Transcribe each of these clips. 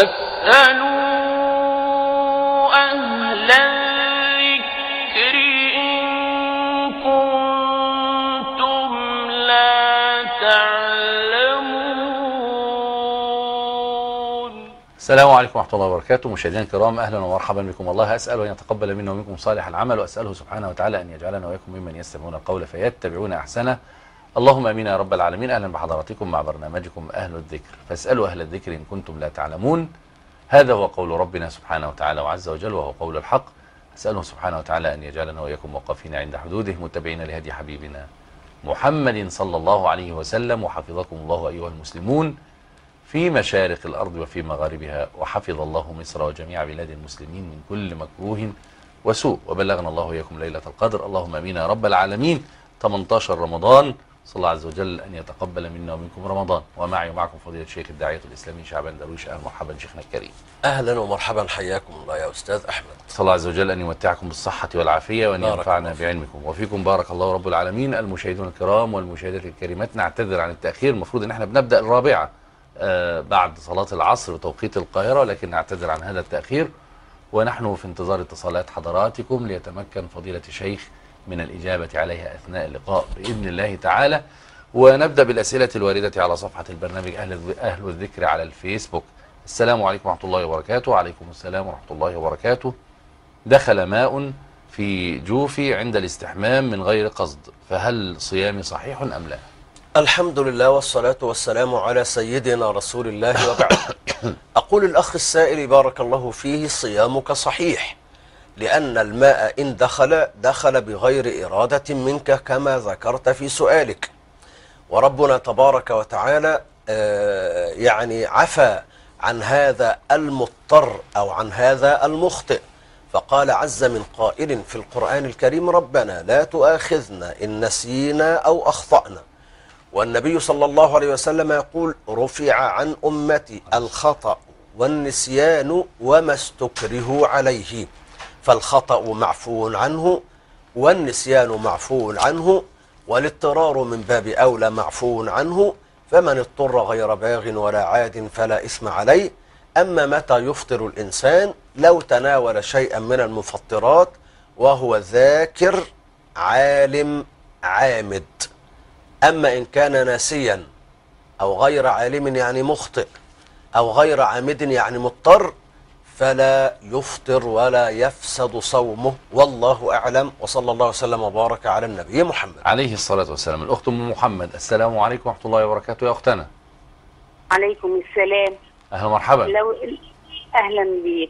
فاسألوا أهل الذكر إن كنتم لا تعلمون. السلام عليكم ورحمة الله وبركاته. مشاهدينا الكرام، أهلا ومرحبا بكم. الله أسأل أن يتقبل منا ومنكم صالح العمل، وأسأله سبحانه وتعالى أن يجعلنا وإياكم ممن يستمعون القول فيتبعون أحسنه. اللهم امين يا رب العالمين. اهلا بحضراتكم مع برنامجكم اهل الذكر، فاسالوا اهل الذكر ان كنتم لا تعلمون. هذا هو قول ربنا سبحانه وتعالى وعز وجل، وهو قول الحق. اساله سبحانه وتعالى ان يجعلنا واياكم موقفين عند حدوده، متبعين لهدي حبيبنا محمد صلى الله عليه وسلم. وحفظكم الله ايها المسلمون في مشارق الارض وفي مغاربها، وحفظ الله مصر وجميع بلاد المسلمين من كل مكروه وسوء، وبلغنا الله واياكم ليله القدر. اللهم امين يا رب العالمين. 18 رمضان، صلى الله عز وجل أن يتقبل منا ومنكم رمضان. ومعي ومعكم فضيلة الشيخ الداعية الإسلامي شعبان درويش. أهلا ومرحبا شيخنا الكريم. أهلا ومرحبا، حياكم الله يا أستاذ أحمد. صلى الله عز وجل أن يمتعكم بالصحة والعافية وأن ينفعنا بعلمكم وفيكم. بارك الله رب العالمين. المشاهدون الكرام والمشاهدات الكريمات، نعتذر عن التأخير. المفروض أن احنا بنبدأ 4 بعد صلاة العصر وتوقيت القاهرة، لكن نعتذر عن هذا التأخير، ونحن في انتظار اتصالات حضراتكم ليتمكن فضيلة الشيخ من الإجابة عليها أثناء اللقاء بإذن الله تعالى. ونبدأ بالأسئلة الواردة على صفحة البرنامج أهل الذكر على الفيسبوك. السلام عليكم ورحمة الله وبركاته. وعليكم السلام ورحمة الله وبركاته. دخل ماء في جوفي عند الاستحمام من غير قصد، فهل صيامي صحيح أم لا؟ الحمد لله والصلاة والسلام على سيدنا رسول الله وبعد. أقول الأخ السائل بارك الله فيه: صيامك صحيح، لأن الماء إن دخل بغير إرادة منك كما ذكرت في سؤالك، وربنا تبارك وتعالى يعني عفى عن هذا المضطر أو عن هذا المخطئ، فقال عز من قائل في القرآن الكريم: ربنا لا تؤاخذنا إن نسينا أو أخطأنا. والنبي صلى الله عليه وسلم يقول: رفع عن أمتي الخطأ والنسيان وما استكرهوا عليه، فالخطأ معفو عنه والنسيان معفو عنه والاضطرار من باب أولى معفو عنه، فمن اضطر غير باغ ولا عاد فلا إثم عليه. أما متى يفطر الإنسان؟ لو تناول شيئا من المفطرات وهو ذاكر عالم عامد. أما إن كان ناسيا أو غير عالم يعني مخطئ، أو غير عامد يعني مضطر، فلا يفطر ولا يفسد صومه، والله أعلم. وصلى الله وسلم وبارك على النبي محمد عليه الصلاة والسلام. الأخت أم محمد، السلام عليكم ورحمة الله وبركاته. يا أختنا. عليكم السلام. أهلا ومرحبا. أهلا بيك.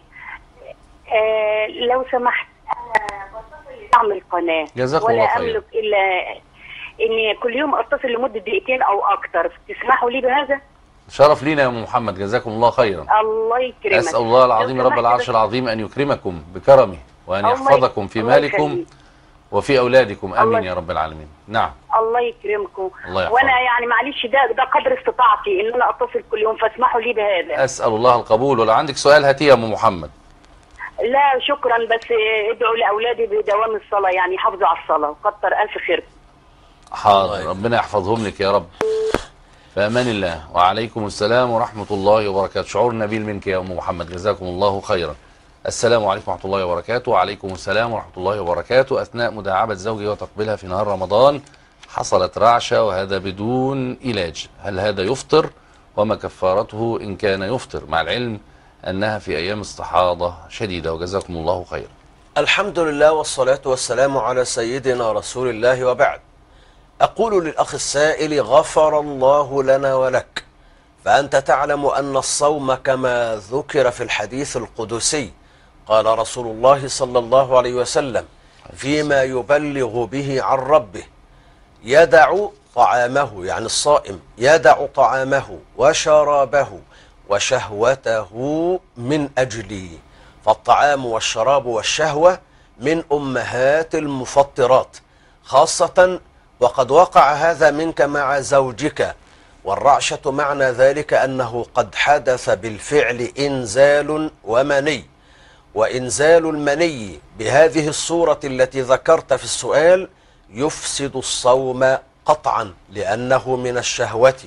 لو سمحت، أنا بتصل لدعم القناة، جزاكم الله خير، ولا أملك إلا إني كل يوم أتصل لمدة دقيقتين أو أكتر، تسمحوا لي بهذا؟ شرف لينا يا أم محمد، جزاكم الله خيرا. الله يكرمك. أسأل الله العظيم رب العرش العظيم أن يكرمكم بكرمه، وأن يحفظكم في مالكم وفي أولادكم، آمين يا رب العالمين. نعم. الله يكرمكم. الله وأنا يعني معلش ده قدر استطاعتي إن أنا أتصل كل يوم، فاسمحوا لي بهذا. أسأل الله القبول. ولو عندك سؤال هاتيه يا أم محمد. لا شكرا، بس ادعوا لأولادي بدوام الصلاة، يعني حافظوا على الصلاة، وكتر ألف خيركم. حاضر، ربنا يحفظهم لك يا رب. في أمان الله. وعليكم السلام ورحمة الله وبركاته. شعور نبيل منك يا أم محمد، جزاكم الله خيرا. السلام عليكم ورحمة الله وبركاته. وعليكم السلام ورحمة الله وبركاته. أثناء مداعبة زوجي وتقبيلها في نهار رمضان حصلت رعشة، وهذا بدون علاج، هل هذا يفطر؟ وما كفارته إن كان يفطر، مع العلم أنها في أيام استحاضة شديدة؟ وجزاكم الله خيرا. الحمد لله والصلاة والسلام على سيدنا رسول الله وبعد. أقول للأخ السائل: غفر الله لنا ولك، فأنت تعلم أن الصوم كما ذكر في الحديث القدسي، قال رسول الله صلى الله عليه وسلم فيما يبلغ به عن ربه: يدع طعامه، يعني الصائم يدع طعامه وشرابه وشهوته من أجلي. فالطعام والشراب والشهوة من أمهات المفطرات، خاصة وقد وقع هذا منك مع زوجك. والرعشة معنى ذلك أنه قد حدث بالفعل إنزال ومني، وإنزال المني بهذه الصورة التي ذكرت في السؤال يفسد الصوم قطعا، لأنه من الشهوة،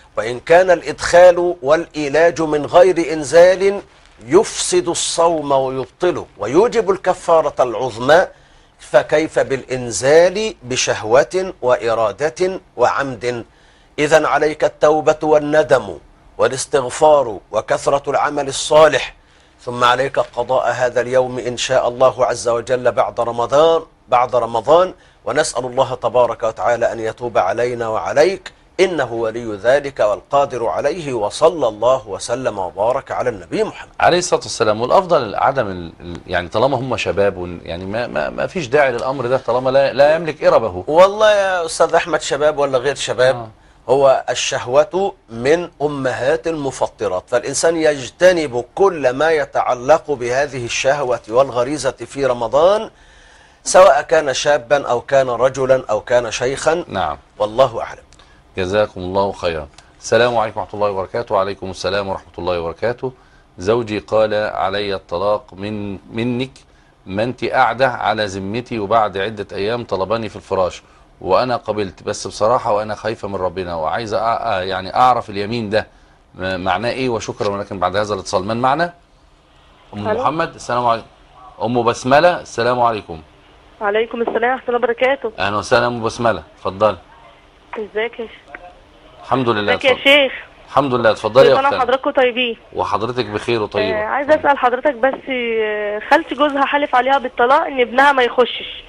وإن كان الإدخال والإيلاج من غير إنزال يفسد الصوم ويبطله ويوجب الكفارة العظمى، فكيف بالإنزال بشهوة وإرادة وعمد؟ إذن عليك التوبة والندم والاستغفار وكثرة العمل الصالح، ثم عليك قضاء هذا اليوم إن شاء الله عز وجل بعد رمضان، ونسأل الله تبارك وتعالى أن يتوب علينا وعليك، إنه ولي ذلك والقادر عليه. وصلى الله وسلم وبارك على النبي محمد عليه الصلاة والسلام. والأفضل عدم يعني طالما هم شباب يعني ما فيش داعي للأمر ده طالما لا يملك إربه. والله يا أستاذ أحمد، شباب ولا غير شباب، هو الشهوة من أمهات المفطرات، فالإنسان يجتنب كل ما يتعلق بهذه الشهوة والغريزة في رمضان، سواء كان شابا أو كان رجلا أو كان شيخا. نعم، والله أعلم. جزاكم الله خيرا. السلام عليكم ورحمة الله وبركاته. وعليكم السلام ورحمة الله وبركاته. زوجي قال علي الطلاق منك، ما انت قاعدة على ذمتي، وبعد عدة أيام طلبني في الفراش وأنا قبلت، بس بصراحة وأنا خايفة من ربنا وعايزة يعني أعرف اليمين ده معناه إيه، وشكرا. ولكن بعد هذا الاتصال من معنا؟ أم محمد. السلام عليكم. أم بسملة. السلام عليكم. وعليكم السلام ورحمة الله وبركاته. أهلا وسهلا أم بسملة، اتفضلي. ازيك يا شيخ؟ الحمد لله. ازيك يا شيخ؟ الحمد لله، اتفضلي يا اختي. حضراتكم طيبين وحضرتك بخير وطيبه. عايزه اسال حضرتك بس، خالتي جوزها حلف عليها بالطلاق ان ابنها ما يخشش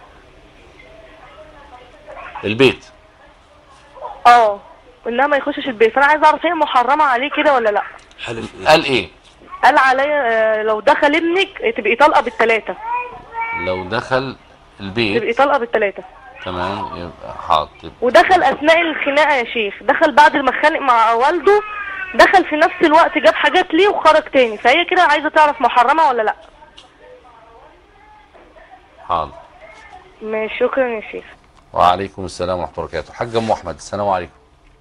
البيت. انها ما يخشش البيت، فانا عايزه اعرف هي محرمه عليه كده ولا لا؟ حلف إيه؟ قال ايه؟ قال عليا لو دخل ابنك تبقي طالقه بالثلاثه. لو دخل البيت تبقي طالقه بالثلاثه. تمام، يبقى حاضر. ودخل اثناء الخناقه يا شيخ، دخل بعد ما اتخانق مع والده، دخل في نفس الوقت جاب حاجات ليه وخرج تاني، فهي كده عايزه تعرف محرمه ولا لا. حاضر. ماشي، شكرا يا شيخ. وعليكم السلام ورحمه الله وبركاته. حاج ام احمد. السلام عليكم.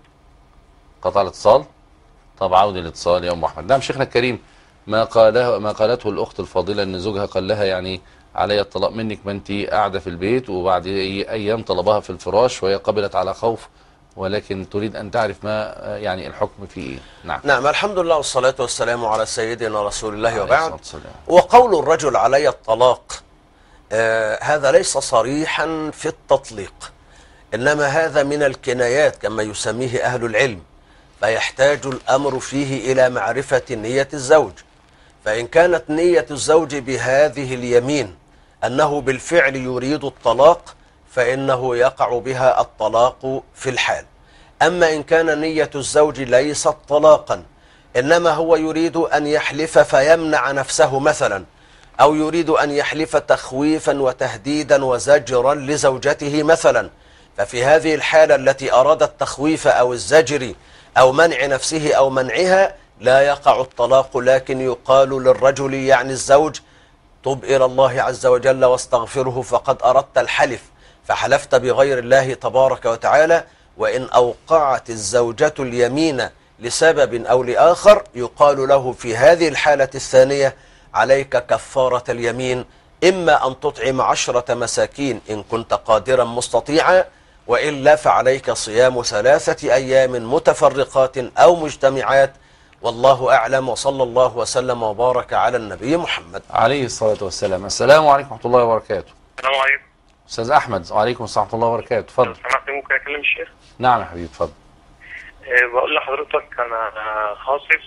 قطع الاتصال. طب عود الاتصال يا ام احمد. نعم شيخنا الكريم، ما قالته الاخت الفاضله ان زوجها قال لها يعني علي الطلاق منك، ما انت قاعده في البيت، وبعد ايام طلبها في الفراش وهي قبلت على خوف، ولكن تريد ان تعرف ما يعني الحكم فيه ايه. نعم، الحمد لله والصلاة والسلام على سيدنا رسول الله، وبعد. وقول الرجل علي الطلاق هذا ليس صريحا في التطليق، انما هذا من الكنايات كما يسميه اهل العلم، فيحتاج الامر فيه الى معرفة نية الزوج. فان كانت نية الزوج بهذه اليمين أنه بالفعل يريد الطلاق، فإنه يقع بها الطلاق في الحال. أما إن كان نية الزوج ليست طلاقا، إنما هو يريد أن يحلف فيمنع نفسه مثلا، أو يريد أن يحلف تخويفا وتهديدا وزجرا لزوجته مثلا، ففي هذه الحالة التي أراد التخويف أو الزجر أو منع نفسه أو منعها لا يقع الطلاق، لكن يقال للرجل يعني الزوج: تب إلى الله عز وجل واستغفره، فقد أردت الحلف فحلفت بغير الله تبارك وتعالى. وإن أوقعت الزوجة اليمين لسبب أو لآخر، يقال له في هذه الحالة الثانية: عليك كفارة اليمين، إما أن تطعم 10 مساكين إن كنت قادرا مستطيعا، وإلا فعليك صيام 3 أيام متفرقات أو مجتمعات، والله أعلم. وصلى الله وسلم وبارك على النبي محمد عليه الصلاة والسلام. السلام عليكم ورحمة الله وبركاته. السلام عليكم. أستاذ أحمد. وعليكم السلام ورحمة الله وبركاته. اتفضل. لو سمحت ممكن أكلم الشيخ؟ نعم يا حبيبي اتفضل. بقول لحضرتك أنا خاطب،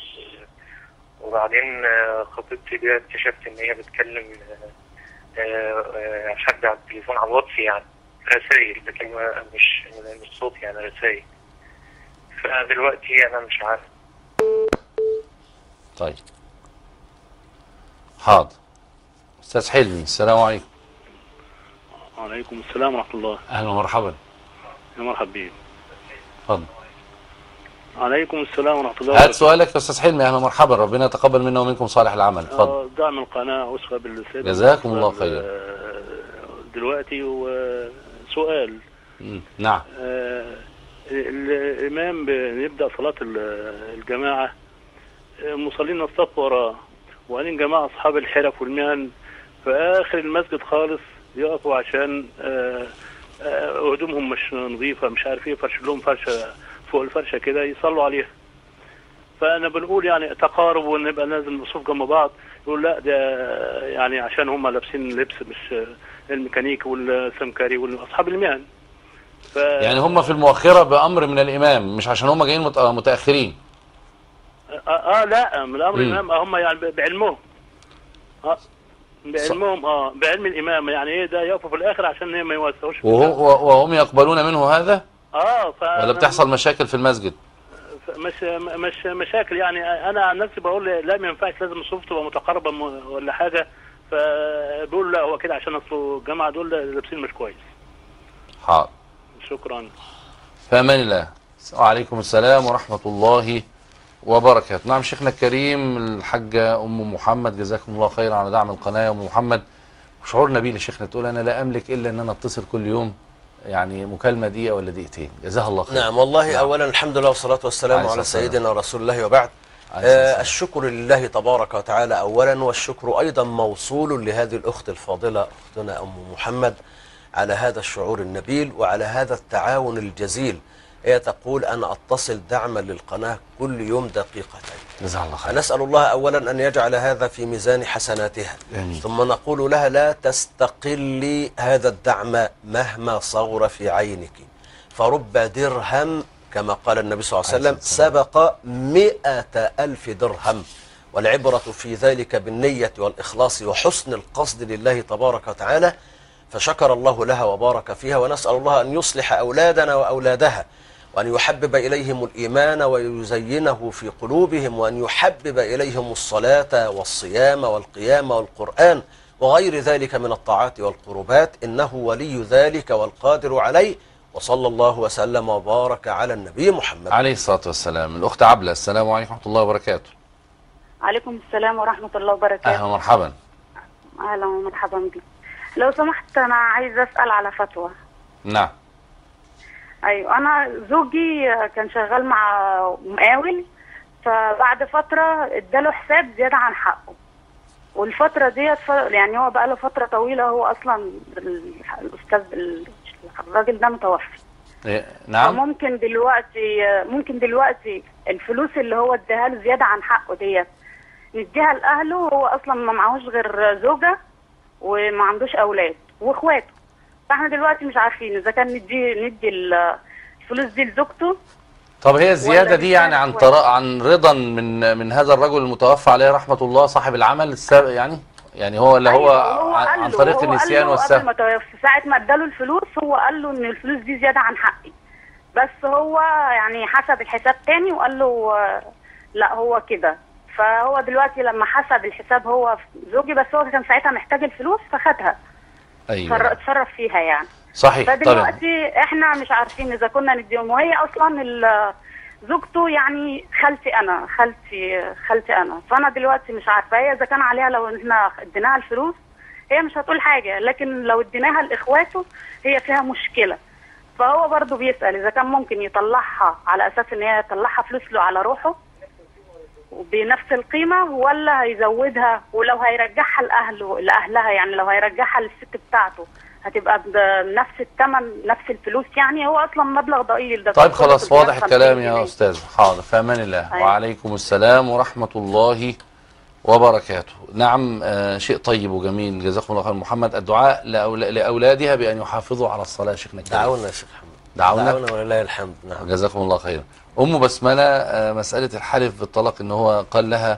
وبعدين خطيبتي دي اكتشفت إن هي بتكلم حد على التليفون على الواتس، يعني رسائل، لكن مش صوت، يعني رسائل. فدلوقتي أنا مش عارف. طيب حاضر. أستاذ حلمي. السلام عليكم. وعليكم السلام ورحمة الله. أهلا ومرحبا. يا مرحبا بيك. اتفضل. عليكم السلام ورحمة الله وبركاته. هات سؤالك يا أستاذ حلمي. أهلا ومرحبا، ربنا يتقبل منا ومنكم صالح العمل. اتفضل. دعم القناة أسرة بالسيد. جزاكم الله خير. دلوقتي وسؤال. نعم. الإمام بنبدأ صلاة الجماعة، مصلين الصف وراه، وبعدين جماعة أصحاب الحرف والمهن في آخر المسجد خالص يقفوا عشان هدومهم مش نظيفة، مش عارف ايه، فرش لهم فرشة فوق الفرشه كده يصلوا عليها. فانا بنقول يعني تقارب ونبقى لازم نصف جنب بعض. يقول لا ده يعني عشان هم لابسين لبس مش الميكانيكي والسمكري واصحاب المهن. يعني هم في المؤخرة بأمر من الإمام، مش عشان هم جايين متأخرين. لا من امر الامام، هم يعني بعلمهم. بعلمهم بعلم الامام، يعني ايه ده يقفوا في الاخر عشان ما يوسعوش. وهم يقبلون منه هذا؟ ولا بتحصل مشاكل في المسجد؟ مش مشاكل، يعني انا عن نفسي بقول لا ما ينفعش، لازم الصفوف تبقى متقاربه ولا حاجه. فبقول لا هو كده عشان اصل الجماعه دول لابسين مش كويس. حاضر. شكرا. في امان الله. وعليكم السلام ورحمه الله وبركاته. نعم شيخنا الكريم الحاجه ام محمد، جزاكم الله خيرا على دعم القناه يا ام محمد. شعور نبيل يا شيخنا، تقول انا لا املك الا ان انا اتصل كل يوم يعني مكالمه دقيقه ولا دقيقتين، جزاها الله خير. نعم والله. اولا الحمد لله والصلاه والسلام على سيدنا رسول الله وبعد. الشكر لله تبارك وتعالى اولا، والشكر ايضا موصول لهذه الاخت الفاضله اختنا ام محمد على هذا الشعور النبيل وعلى هذا التعاون الجزيل. هي تقول انا اتصل دعما للقناه كل يوم دقيقتين. جزاها الله خير. نسال الله اولا ان يجعل هذا في ميزان حسناتها. آمين. ثم نقول لها لا تستقلي هذا الدعم مهما صغر في عينك، فرب درهم كما قال النبي صلى الله عليه وسلم سبق 100,000 درهم. والعبرة في ذلك بالنية والإخلاص وحسن القصد لله تبارك وتعالى. فشكر الله لها وبارك فيها، ونسأل الله أن يصلح أولادنا وأولادها، وأن يحبب إليهم الإيمان ويزينه في قلوبهم، وأن يحبب إليهم الصلاة والصيام والقيام والقرآن وغير ذلك من الطاعات والقربات، إنه ولي ذلك والقادر عليه. وصلى الله وسلم وبارك على النبي محمد عليه الصلاة والسلام. الأخت عبلة، السلام عليكم ورحمة الله وبركاته. عليكم السلام ورحمة الله وبركاته. أهلا ومرحبا. أهلا ومرحبا بك. لو سمحت أنا عايزة أسأل على فتوى. نعم. أيوة، أنا زوجي كان شغال مع مقاول، فبعد فترة اداله حساب زيادة عن حقه، والفترة ديت يعني هو بقى له فترة طويلة، هو أصلا الأستاذ الراجل ده متوفي. نعم. فممكن دلوقتي الفلوس اللي هو اداها له زيادة عن حقه ديت نديها لأهله، هو أصلا ما معهوش غير زوجة وما عندوش أولاد وإخواته. فاحنا دلوقتي مش عارفين إذا كان ندي الفلوس دي لزوجته. طب هي الزيادة دي يعني عن رضا من هذا الرجل المتوفى عليه رحمة الله صاحب العمل السابق، يعني هو اللي هو عن طريق النسيان والسهو؟ قبل ما توفى ساعة ما اداله الفلوس هو قال له ان الفلوس دي زيادة عن حقي، بس هو يعني حسب الحساب تاني وقال له لا هو كده. فهو دلوقتي لما حسب الحساب هو زوجي، بس هو كان ساعتها محتاج الفلوس فخدها. ايوه. اتصرف فيها يعني. صحيح. فدلوقتي احنا مش عارفين اذا كنا نديهم، وهي اصلا زوجته يعني خالتي انا. فانا دلوقتي مش عارفه هي اذا كان عليها لو احنا اديناها الفلوس هي مش هتقول حاجه، لكن لو اديناها لاخواته هي فيها مشكله. فهو برضو بيسال اذا كان ممكن يطلعها على اساس ان هي يطلعها فلوس له على روحه بنفس القيمه، ولا هيزودها، ولو هيرجعها لاهلها يعني لو هيرجعها للست بتاعته هتبقى بنفس الثمن نفس الفلوس. يعني هو اصلا مبلغ ضئيل ده. طيب خلاص واضح الكلام يا استاذ. حاضر، في امان الله. أيوة. وعليكم السلام ورحمه الله وبركاته. نعم. شيء طيب وجميل، جزاكم الله خير. محمد، الدعاء لاولادها بان يحافظوا على الصلاه يا شيخنا الكريم. دعونا يا شيخ محمد. دعونا ولله الحمد. نعم. جزاكم الله خير. ام بسمله، مساله الحلف بالطلاق ان هو قال لها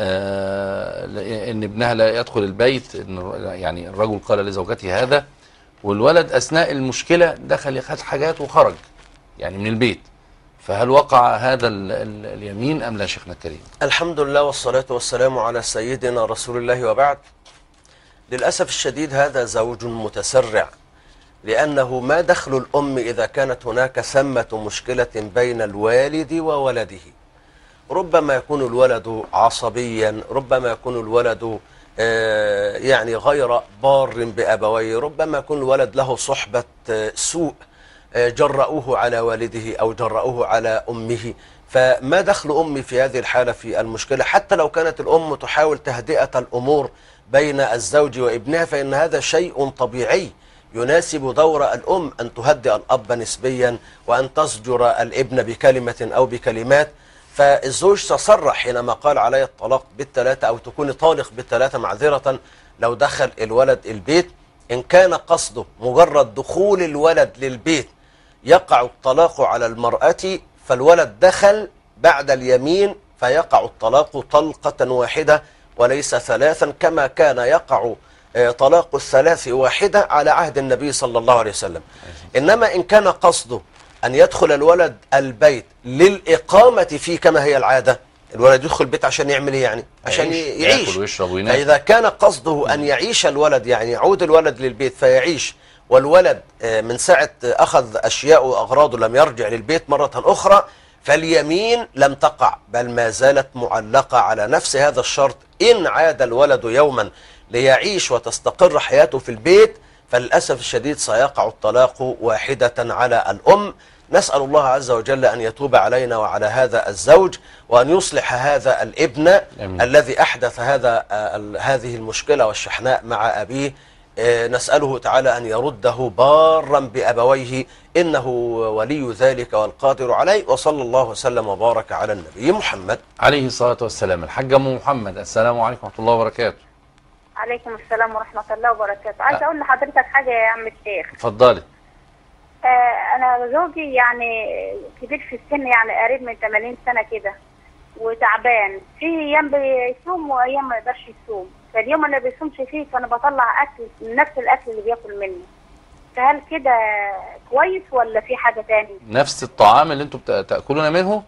ان ابنها لا يدخل البيت، ان يعني الرجل قال لزوجته هذا، والولد اثناء المشكله دخل ياخد حاجات وخرج يعني من البيت، فهل وقع هذا اليمين ام لا شيخنا الكريم؟ الحمد لله والصلاة والسلام على سيدنا رسول الله وبعد. للأسف الشديد هذا زوج متسرع، لأنه ما دخل الأم إذا كانت هناك ثمة مشكلة بين الوالد وولده. ربما يكون الولد عصبيا، ربما يكون الولد يعني غير بار بأبويه، ربما يكون الولد له صحبة سوء جرؤوه على والده أو جرؤوه على أمه. فما دخل أمي في هذه الحالة في المشكلة؟ حتى لو كانت الأم تحاول تهدئة الأمور بين الزوج وابنها فإن هذا شيء طبيعي، يناسب دور الأم أن تهدئ الأب نسبيا وأن تزجر الابن بكلمة أو بكلمات. فالزوج تصرح حينما قال علي الطلاق بالثلاثة أو تكون طالق بالثلاثة معذرة لو دخل الولد البيت. إن كان قصده مجرد دخول الولد للبيت يقع الطلاق على المرأة، فالولد دخل بعد اليمين فيقع الطلاق طلقة واحدة وليس ثلاثا، كما كان يقع طلاق الثلاث واحدة على عهد النبي صلى الله عليه وسلم. إنما إن كان قصده أن يدخل الولد البيت للإقامة فيه كما هي العادة، الولد يدخل البيت عشان يعمل ايه يعني؟ عشان يعيش ياكل ويشرب وينام. فإذا كان قصده أن يعيش الولد، يعني يعود الولد للبيت فيعيش، والولد من ساعة أخذ أشياء وأغراضه لم يرجع للبيت مرة أخرى، فاليمين لم تقع بل ما زالت معلقة على نفس هذا الشرط. إن عاد الولد يوما ليعيش وتستقر حياته في البيت فللأسف الشديد سيقع الطلاق واحدة على الأم. نسأل الله عز وجل أن يتوب علينا وعلى هذا الزوج وأن يصلح هذا الابن أمين. الذي أحدث هذه المشكلة والشحناء مع أبيه. نسأله تعالى أن يرده بارا بأبويه إنه ولي ذلك والقادر عليه. وصلى الله وسلم وبارك على النبي محمد عليه الصلاة والسلام. الحاج أم محمد، السلام عليكم ورحمة الله وبركاته. عليكم السلام ورحمة الله وبركاته. عايزة أقول لحضرتك حاجة يا عم الشيخ. اتفضلي. أنا زوجي يعني كبير في السن، يعني قريب من 80 سنة كده، وتعبان. في أيام بيصوم وأيام ما يقدرش يصوم، فاليوم اللي بيصومش فيه فأنا بطلع أكل من نفس الأكل اللي بياكل منه. فهل كده كويس ولا في حاجة تاني؟ نفس الطعام اللي انتم تأكلون منه؟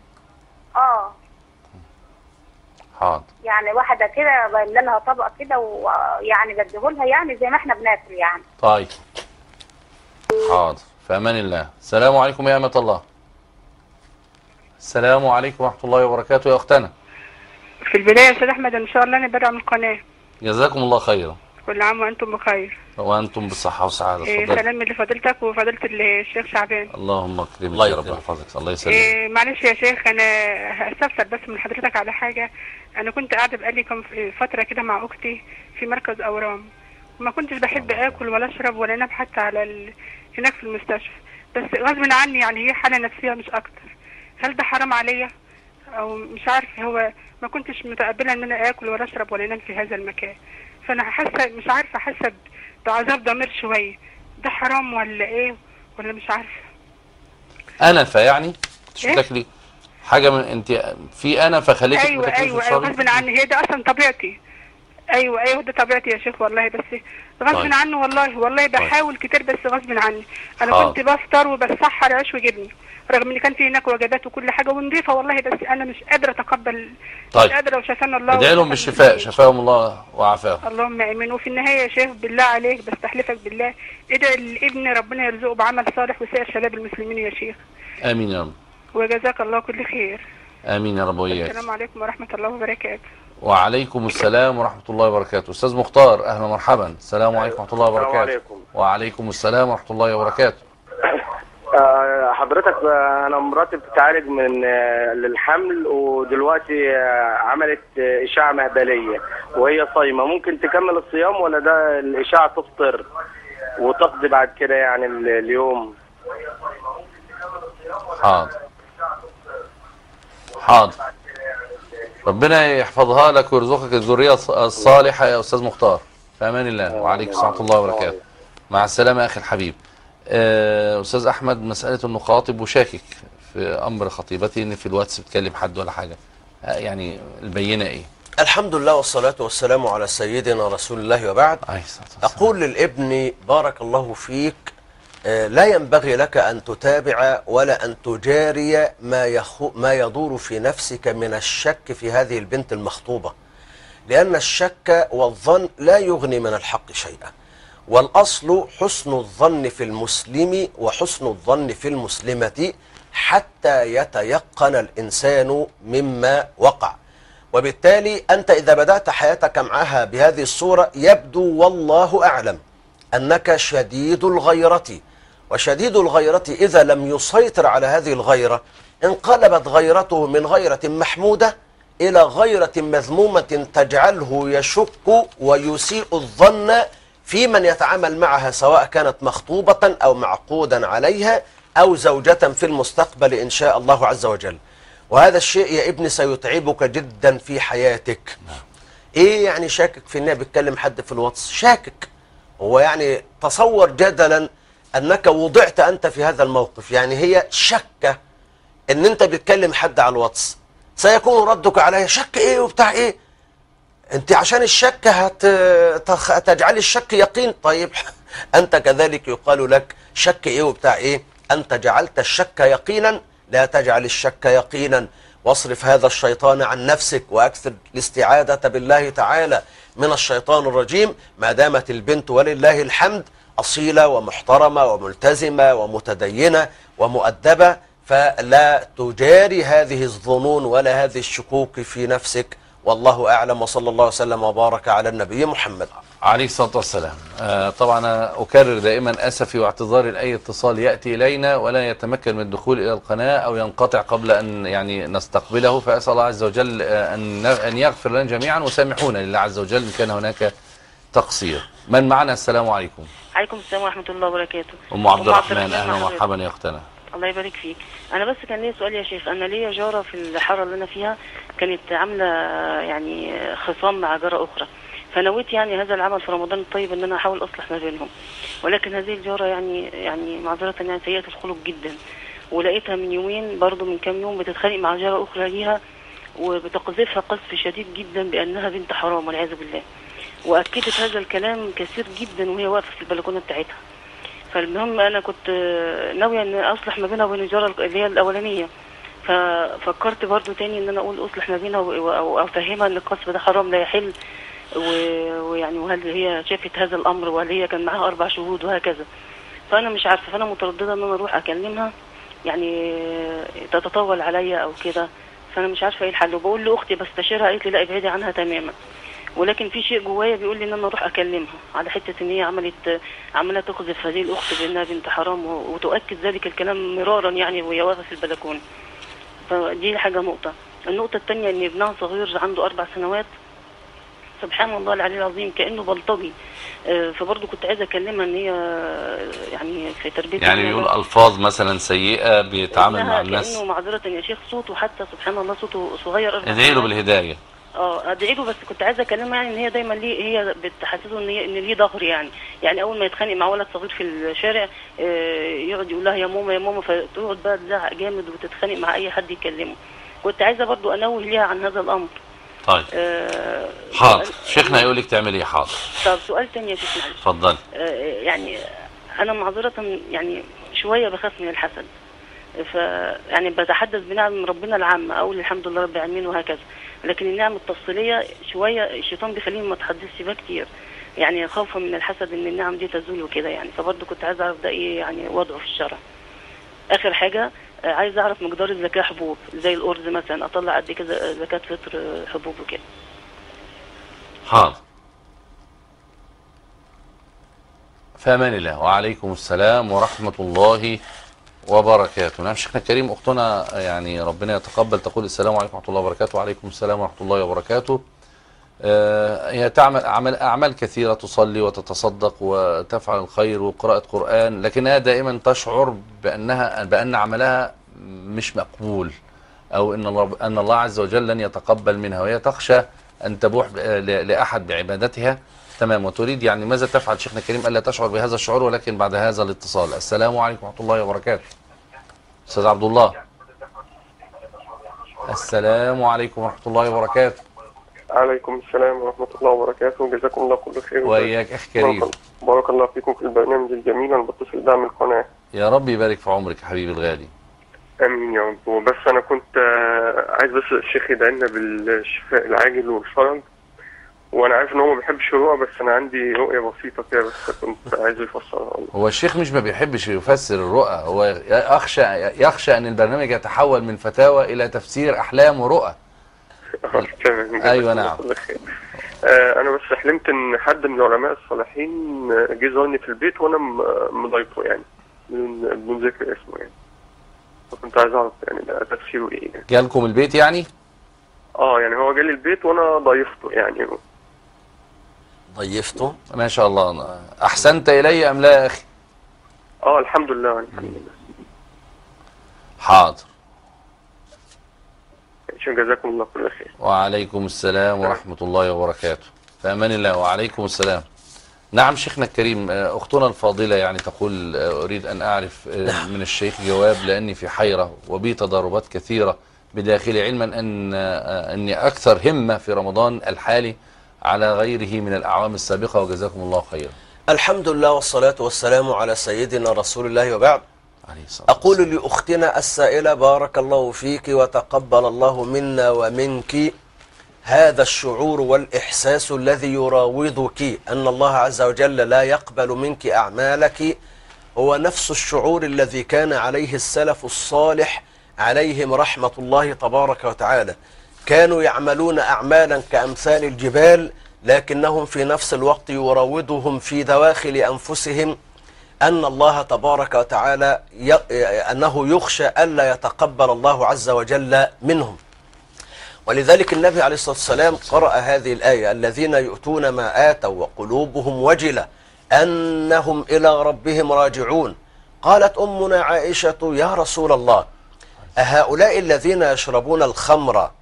حاضر. يعني واحدة كده بملى لها طبق كده ويعني بديهولها يعني زي ما احنا بناكل يعني. طيب حاضر، في أمان الله. السلام عليكم يا أمة الله. السلام عليكم ورحمة الله وبركاته يا أختنا. في البداية يا أستاذ أحمد إن شاء الله أنا بدعم القناة. جزاكم الله خيرا. كل عام وأنتم بخير. وأنتم بالصحة والسعادة. سلام لفضيلتك وفضيلة الشيخ شعبان. اللهم اكرمك يا رب يحفظك. الله يسلمك. معلش يا شيخ، أنا هستفسر بس من حضرتك على حاجة. أنا كنت قاعدة بقالي كم فترة كده مع أختي في مركز أورام، وما كنتش بحب آكل ولا أشرب ولا أنام حتى على هناك في المستشفى، بس غصب عني يعني هي حالة نفسية مش أكتر. هل ده حرام عليا أو مش عارفة؟ هو ما كنتش متقبلة إن أنا آكل ولا أشرب ولا أنام في هذا المكان، فأنا حاسة مش عارفة، حاسة بعذاب ضمير شوية. ده حرام ولا إيه ولا مش عارفة؟ أنا فيعني مش بتاكلي حاجة من أنت في أنا فخليتك أيوة غصب عني، هي ده أصلا طبيعتي. ايوه ده طبيعتي يا شيخ والله، بس غصب عني والله بحاول كتير بس غصب عني. انا كنت بفطر وبسحر عيش وجبنه رغم ان كان في هناك وجبات وكل حاجه ونضيفه والله، بس انا مش قادره اتقبل. مش قادره، وشفانا الله. ادعي لهم بالشفاء، شفاهم الله وعافاهم. اللهم امين. وفي النهايه يا شيخ بالله عليك بستحلفك بالله ادعي لابن ربنا يرزقه بعمل صالح وسائر شباب المسلمين يا شيخ. امين يا رب. وجزاك الله كل خير. امين يا رب وإياك. السلام عليكم ورحمه الله وبركاته. وعليكم السلام ورحمة الله وبركاته. أستاذ مختار، أهلا ومرحبا. السلام عليكم ورحمة الله وبركاته. السلام عليكم. وعليكم السلام ورحمة الله وبركاته. حضرتك أنا مراتي بتتعالج من للحمل، ودلوقتي عملت إشاعة مهبلية وهي صايمة. ممكن تكمل الصيام ولا ده الإشاعة تفطر وتقضي بعد كده يعني اليوم؟ حاضر. ربنا يحفظها لك ويرزقك الذرية الصالحة يا أستاذ مختار. في أمان الله. وعليكم السلام ورحمة الله وبركاته. مع السلامة أخي الحبيب. أستاذ أحمد، مسألة أنه خاطب وشاكك في أمر خطيبته إن في الواتس بتكلم حد ولا حاجة، يعني البينة إيه؟ الحمد لله والصلاة والسلام على سيدنا رسول الله وبعد. أقول للابن بارك الله فيك، لا ينبغي لك أن تتابع ولا أن تجاري ما يدور في نفسك من الشك في هذه البنت المخطوبة، لأن الشك والظن لا يغني من الحق شيئا، والأصل حسن الظن في المسلم وحسن الظن في المسلمة حتى يتيقن الإنسان مما وقع. وبالتالي أنت إذا بدأت حياتك معها بهذه الصورة يبدو والله أعلم أنك شديد الغيرة، وشديد الغيرة إذا لم يسيطر على هذه الغيرة انقلبت غيرته من غيرة محمودة إلى غيرة مذمومة تجعله يشك ويسيء الظن في من يتعامل معها سواء كانت مخطوبة أو معقودا عليها أو زوجة في المستقبل إن شاء الله عز وجل. وهذا الشيء يا ابني سيتعبك جدا في حياتك. إيه يعني شاكك في إنها بتكلم حد في الواتس؟ شاكك. هو يعني تصور جدلا أنك وضعت أنت في هذا الموقف، يعني هي شكة إن أنت بتكلم حد على الواتس، سيكون ردك عليها شك إيه وبتاع إيه؟ أنت عشان الشك هتجعل الشك يقين. طيب أنت كذلك يقال لك شك إيه وبتاع إيه؟ أنت جعلت الشك يقينا، لا تجعل الشك يقينا. واصرف هذا الشيطان عن نفسك واكثر الاستعاذة بالله تعالى من الشيطان الرجيم. ما دامت البنت ولله الحمد أصيلة ومحترمة وملتزمة ومتدينة ومؤدبة، فلا تجاري هذه الظنون ولا هذه الشكوك في نفسك. والله أعلم، وصلى الله وسلم وبارك على النبي محمد عليه الصلاة والسلام. طبعا أكرر دائما أسفي واعتذاري لأي اتصال يأتي إلينا ولا يتمكن من الدخول إلى القناة أو ينقطع قبل أن يعني نستقبله، فأسأل الله عز وجل أن يغفر لنا جميعا، وسامحونا لله عز وجل إن كان هناك تقصير. من معنا؟ السلام عليكم. عليكم السلام ورحمة الله وبركاته. أم عبد الرحمن، أهلا ومرحبا يا أختنا. الله يبارك فيك. أنا بس كان لي سؤال يا شيخ. أنا ليا جارة في الحارة اللي أنا فيها كانت عاملة يعني خصام مع جارة أخرى، فنويت يعني هذا العمل في رمضان الطيب ان انا احاول اصلح ما بينهم. ولكن هذه الجاره يعني معذره يعني سيئه الخلق جدا، ولقيتها من يومين برضو من كام يوم بتتخانق مع جاره اخرى ليها وبتقذفها قذف شديد جدا بانها بنت حرام والعياذ بالله، واكدت هذا الكلام كثير جدا وهي واقفه في البلكونه بتاعتها. فالمهم انا كنت ناويه ان اصلح ما بينها وبين الجاره اللي هي الاولانيه، ففكرت برضو تاني ان انا اقول اصلح ما بينها او افهمها ان القذف ده حرام لا يحل، ويعني وهل هي شافت هذا الامر وهل هي كان معاها 4 شهود وهكذا. فانا مش عارفه، فانا متردده ان انا اروح اكلمها يعني تتطول عليا او كده، فانا مش عارفه ايه الحل. وبقول لاختي بستشيرها قالت لي لا ابعدي عنها تماما، ولكن في شيء جوايا بيقول لي ان انا اروح اكلمها على حته ان هي عماله تقذف هذه الاخت بانها بنت حرام، وتؤكد ذلك الكلام مرارا يعني وهي واقفه في البلكونه. فدي حاجه نقطه. النقطه الثانيه ان ابنها صغير عنده 4 سنوات، سبحان الله العلي العظيم كأنه بلطجي. فبرضه كنت عايزه اكلمها ان هي يعني في تربيتها يعني بيقول الفاظ مثلا سيئه بيتعامل مع الناس، كأنه معذره يا شيخ صوته حتى سبحان الله صوته صغير. ادعي له بالهدايه. ادعي له، بس كنت عايزه اكلمها يعني ان هي دايما هي بتحسسه ان ليه ظهر يعني اول ما يتخانق مع ولد صغير في الشارع يقعد يقول لها يا ماما يا ماما، فتقعد بقى تزعق جامد وتتخانق مع اي حد يكلمه. كنت عايزه برضه انوه ليها عن هذا الامر. طيب حاضر، شيخنا يقول لك تعمل ايه. حاضر. طب سؤال تاني يا شيخ معلش. اتفضل. يعني انا معذره يعني شويه بخاف من الحسد، يعني بتحدث بنعم ربنا العامه اقول الحمد لله رب العالمين وهكذا، لكن النعم التفصيليه شويه الشيطان بيخليني ما اتحدثش بها كتير، يعني خوفا من الحسد ان النعم دي تزول وكده يعني. فبرضه كنت عايز اعرف ده ايه يعني وضعه في الشرع. اخر حاجه عايز اعرف مقدار الزكاه حبوب زي الارز مثلا، اطلع قد كده زكاه فطر حبوب وكده. حاضر. في امان الله. وعليكم السلام ورحمه الله وبركاته. نعم شيخنا الكريم، اختنا يعني ربنا يتقبل تقول السلام عليكم ورحمه الله وبركاته. وعليكم السلام ورحمه الله وبركاته. هي تعمل اعمال كثيره، تصلي وتتصدق وتفعل الخير وقراءه قران، لكنها دائما تشعر بان عملها مش مقبول، او ان الله عز وجل لن يتقبل منها، وهي تخشى ان تبوح لاحد بعبادتها. تمام. وتريد يعني ماذا تفعل شيخنا الكريم الا تشعر بهذا الشعور؟ ولكن بعد هذا الاتصال. السلام عليكم ورحمه الله وبركاته. استاذ عبد الله. السلام عليكم ورحمه الله وبركاته. عليكم السلام ورحمة الله وبركاته. جزاكم الله كل خير. وإياك أخ كريم. بارك الله فيكم في البرنامج الجميل. أنا بتصل دعم القناة. يا رب يبارك في عمرك يا حبيبي الغالي. آمين يا رب. وبس أنا كنت عايز بس الشيخ يدعي لنا بالشفاء العاجل والفرج، وأنا عارف إن هو ما بيحبش الرؤى، بس أنا عندي رؤية بسيطة كده بس كنت عايز يفسرها. هو الشيخ مش ما بيحبش يفسر الرؤى، هو يخشى أن البرنامج يتحول من فتاوى إلى تفسير أحلام ورؤى. ايوه نعم. انا بس حلمت ان حد من العلماء الصالحين جه زارني في البيت وانا مضايفه يعني بدون ذكر اسمه يعني، فكنت عايز اعرف يعني ده تفسيره ايه يعني. جالكم البيت يعني؟ يعني هو جالي البيت وانا ضايفته يعني. ضيفته ما شاء الله. احسنت الي ام لا يا اخي؟ الحمد لله الحمد لله. حاضر. جزاكم الله كل خير. وعليكم السلام ورحمة الله وبركاته. في أمان الله. وعليكم السلام. نعم شيخنا الكريم، أختنا الفاضلة يعني تقول أريد أن أعرف من الشيخ جواب، لأني في حيرة وبي تضاربات كثيرة بداخلي، علما أني أكثر همة في رمضان الحالي على غيره من الأعوام السابقة، وجزاكم الله خيرا. الحمد لله والصلاة والسلام على سيدنا رسول الله وبعد. أقول لأختنا السائلة بارك الله فيك وتقبل الله منا ومنك هذا الشعور والإحساس الذي يراودك أن الله عز وجل لا يقبل منك أعمالك هو نفس الشعور الذي كان عليه السلف الصالح عليهم رحمة الله تبارك وتعالى. كانوا يعملون أعمالا كأمثال الجبال، لكنهم في نفس الوقت يراودهم في دواخل أنفسهم أن الله تبارك وتعالى أنه يخشى ألا يتقبل الله عز وجل منهم. ولذلك النبي عليه الصلاة والسلام قرأ هذه الآية: الذين يؤتون ما آتوا وقلوبهم وجلة أنهم إلى ربهم راجعون. قالت أمنا عائشة: يا رسول الله، أهؤلاء الذين يشربون الخمر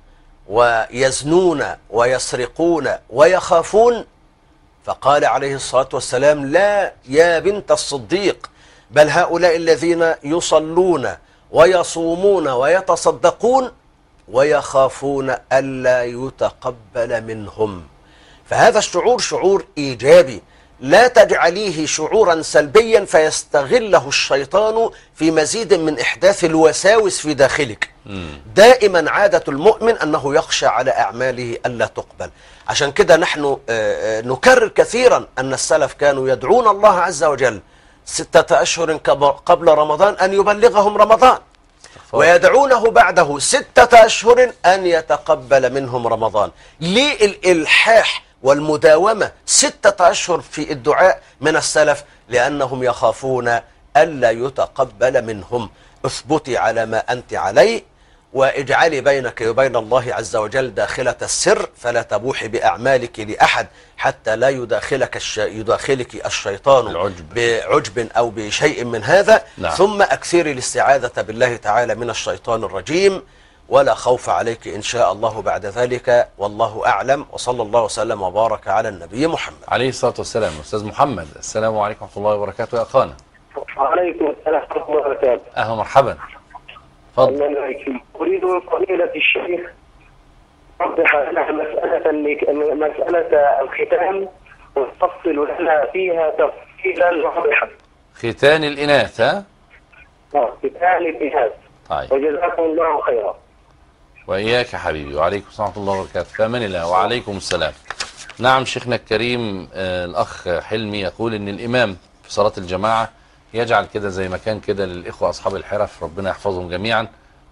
ويزنون ويسرقون ويخافون؟ فقال عليه الصلاة والسلام: لا يا بنت الصديق، بل هؤلاء الذين يصلون ويصومون ويتصدقون ويخافون ألا يتقبل منهم. فهذا الشعور شعور إيجابي، لا تجعليه شعورا سلبيا فيستغله الشيطان في مزيد من إحداث الوساوس في داخلك. دائما عادة المؤمن أنه يخشى على أعماله ألا تقبل. عشان كده نحن نكرر كثيرا أن السلف كانوا يدعون الله عز وجل 6 أشهر قبل رمضان أن يبلغهم رمضان، ويدعونه بعده 6 أشهر أن يتقبل منهم رمضان. ليه الإلحاح والمداومة 6 أشهر في الدعاء من السلف؟ لأنهم يخافون ألا يتقبل منهم. اثبتي على ما أنت عليه، واجعلي بينك وبين الله عز وجل داخلة السر، فلا تبوحي بأعمالك لأحد حتى لا يداخلك الشيطان بعجب أو بشيء من هذا. نعم. ثم أكثري الاستعاذة بالله تعالى من الشيطان الرجيم، ولا خوف عليك إن شاء الله بعد ذلك، والله أعلم. وصلى الله وسلم وبارك على النبي محمد عليه الصلاة والسلام. أستاذ محمد، السلام عليكم ورحمة الله وبركاته يا أخانا. وعليكم السلام ورحمة الله وبركاته. أهلا مرحبا. الله يبارك فيك. أريد من فضيلة الشيخ توضح لنا مسألة الختان وتفصل لنا فيها تفصيلا واضحا. ختان الإناث، ها؟ ختان الإناث. طيب. وجزاكم الله خيرا. وإياك يا حبيبي. وعليكم السلام ورحمة الله وبركاته. في أمان الله. وعليكم السلام. نعم شيخنا الكريم، الأخ حلمي يقول إن الإمام في صلاة الجماعة يجعل كده زي مكان كده للإخوة أصحاب الحرف، ربنا يحفظهم جميعا،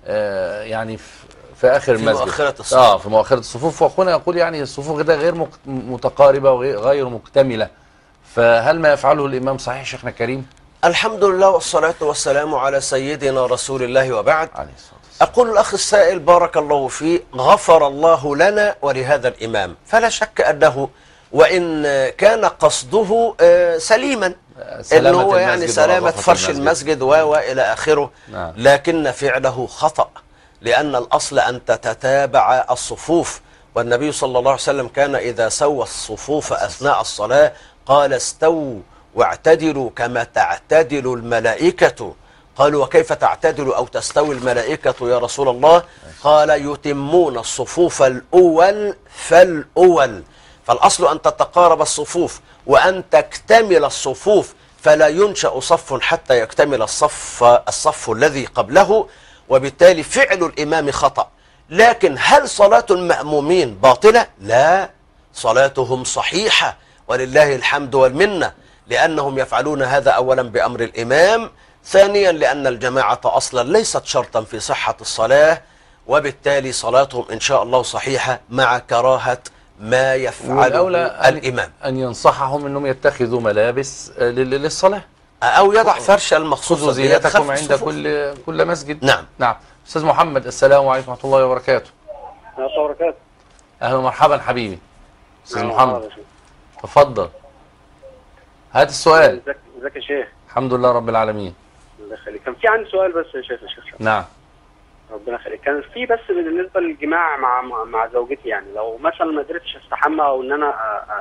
يعني في آخر المسجد، في مؤخرة الصفوف. في مؤخرة الصفوف. وأخونا يقول يعني الصفوف كده غير متقاربة وغير مكتملة، فهل ما يفعله الإمام صحيح شيخنا الكريم؟ الحمد لله والصلاة والسلام على سيدنا رسول الله وبعد. أقول الأخ السائل بارك الله فيه، غفر الله لنا ولهذا الإمام، فلا شك أنه وإن كان قصده سليما، إنه هو يعني سلامة فرش المسجد وإلى آخره، لكن فعله خطأ، لأن الأصل أن تتتابع الصفوف. والنبي صلى الله عليه وسلم كان إذا سوى الصفوف أثناء الصلاة قال: استووا واعتدلوا كما تعتدل الملائكة. قالوا: وكيف تعتدل أو تستوي الملائكة يا رسول الله؟ قال: يتمون الصفوف الأول فالأول. فالأصل أن تتقارب الصفوف وأن تكتمل الصفوف، فلا ينشأ صف حتى يكتمل الصف الذي قبله، وبالتالي فعل الإمام خطأ. لكن هل صلاة المأمومين باطلة؟ لا، صلاتهم صحيحة ولله الحمد والمنة، لأنهم يفعلون هذا أولا بأمر الإمام، ثانيا لأن الجماعة أصلا ليست شرطا في صحة الصلاة، وبالتالي صلاتهم إن شاء الله صحيحة مع كراهة ما يفعله الإمام. أن ينصحهم أنهم يتخذوا ملابس للصلاة، أو يضع فرش المخصوص زينتكم عند كل مسجد. نعم. أستاذ محمد، السلام عليكم ورحمة الله وبركاته. وبركاته. أهلا ومرحبا حبيبي. أستاذ محمد، تفضل هات السؤال. ازيك يا شيخ؟ الحمد لله رب العالمين. الله يخليك. كان في عندي سؤال بس يا شيخ. نعم. ربنا يخليك. كان في بس بالنسبه للجماع مع زوجتي، يعني لو مثلا ما قدرتش استحمى او ان انا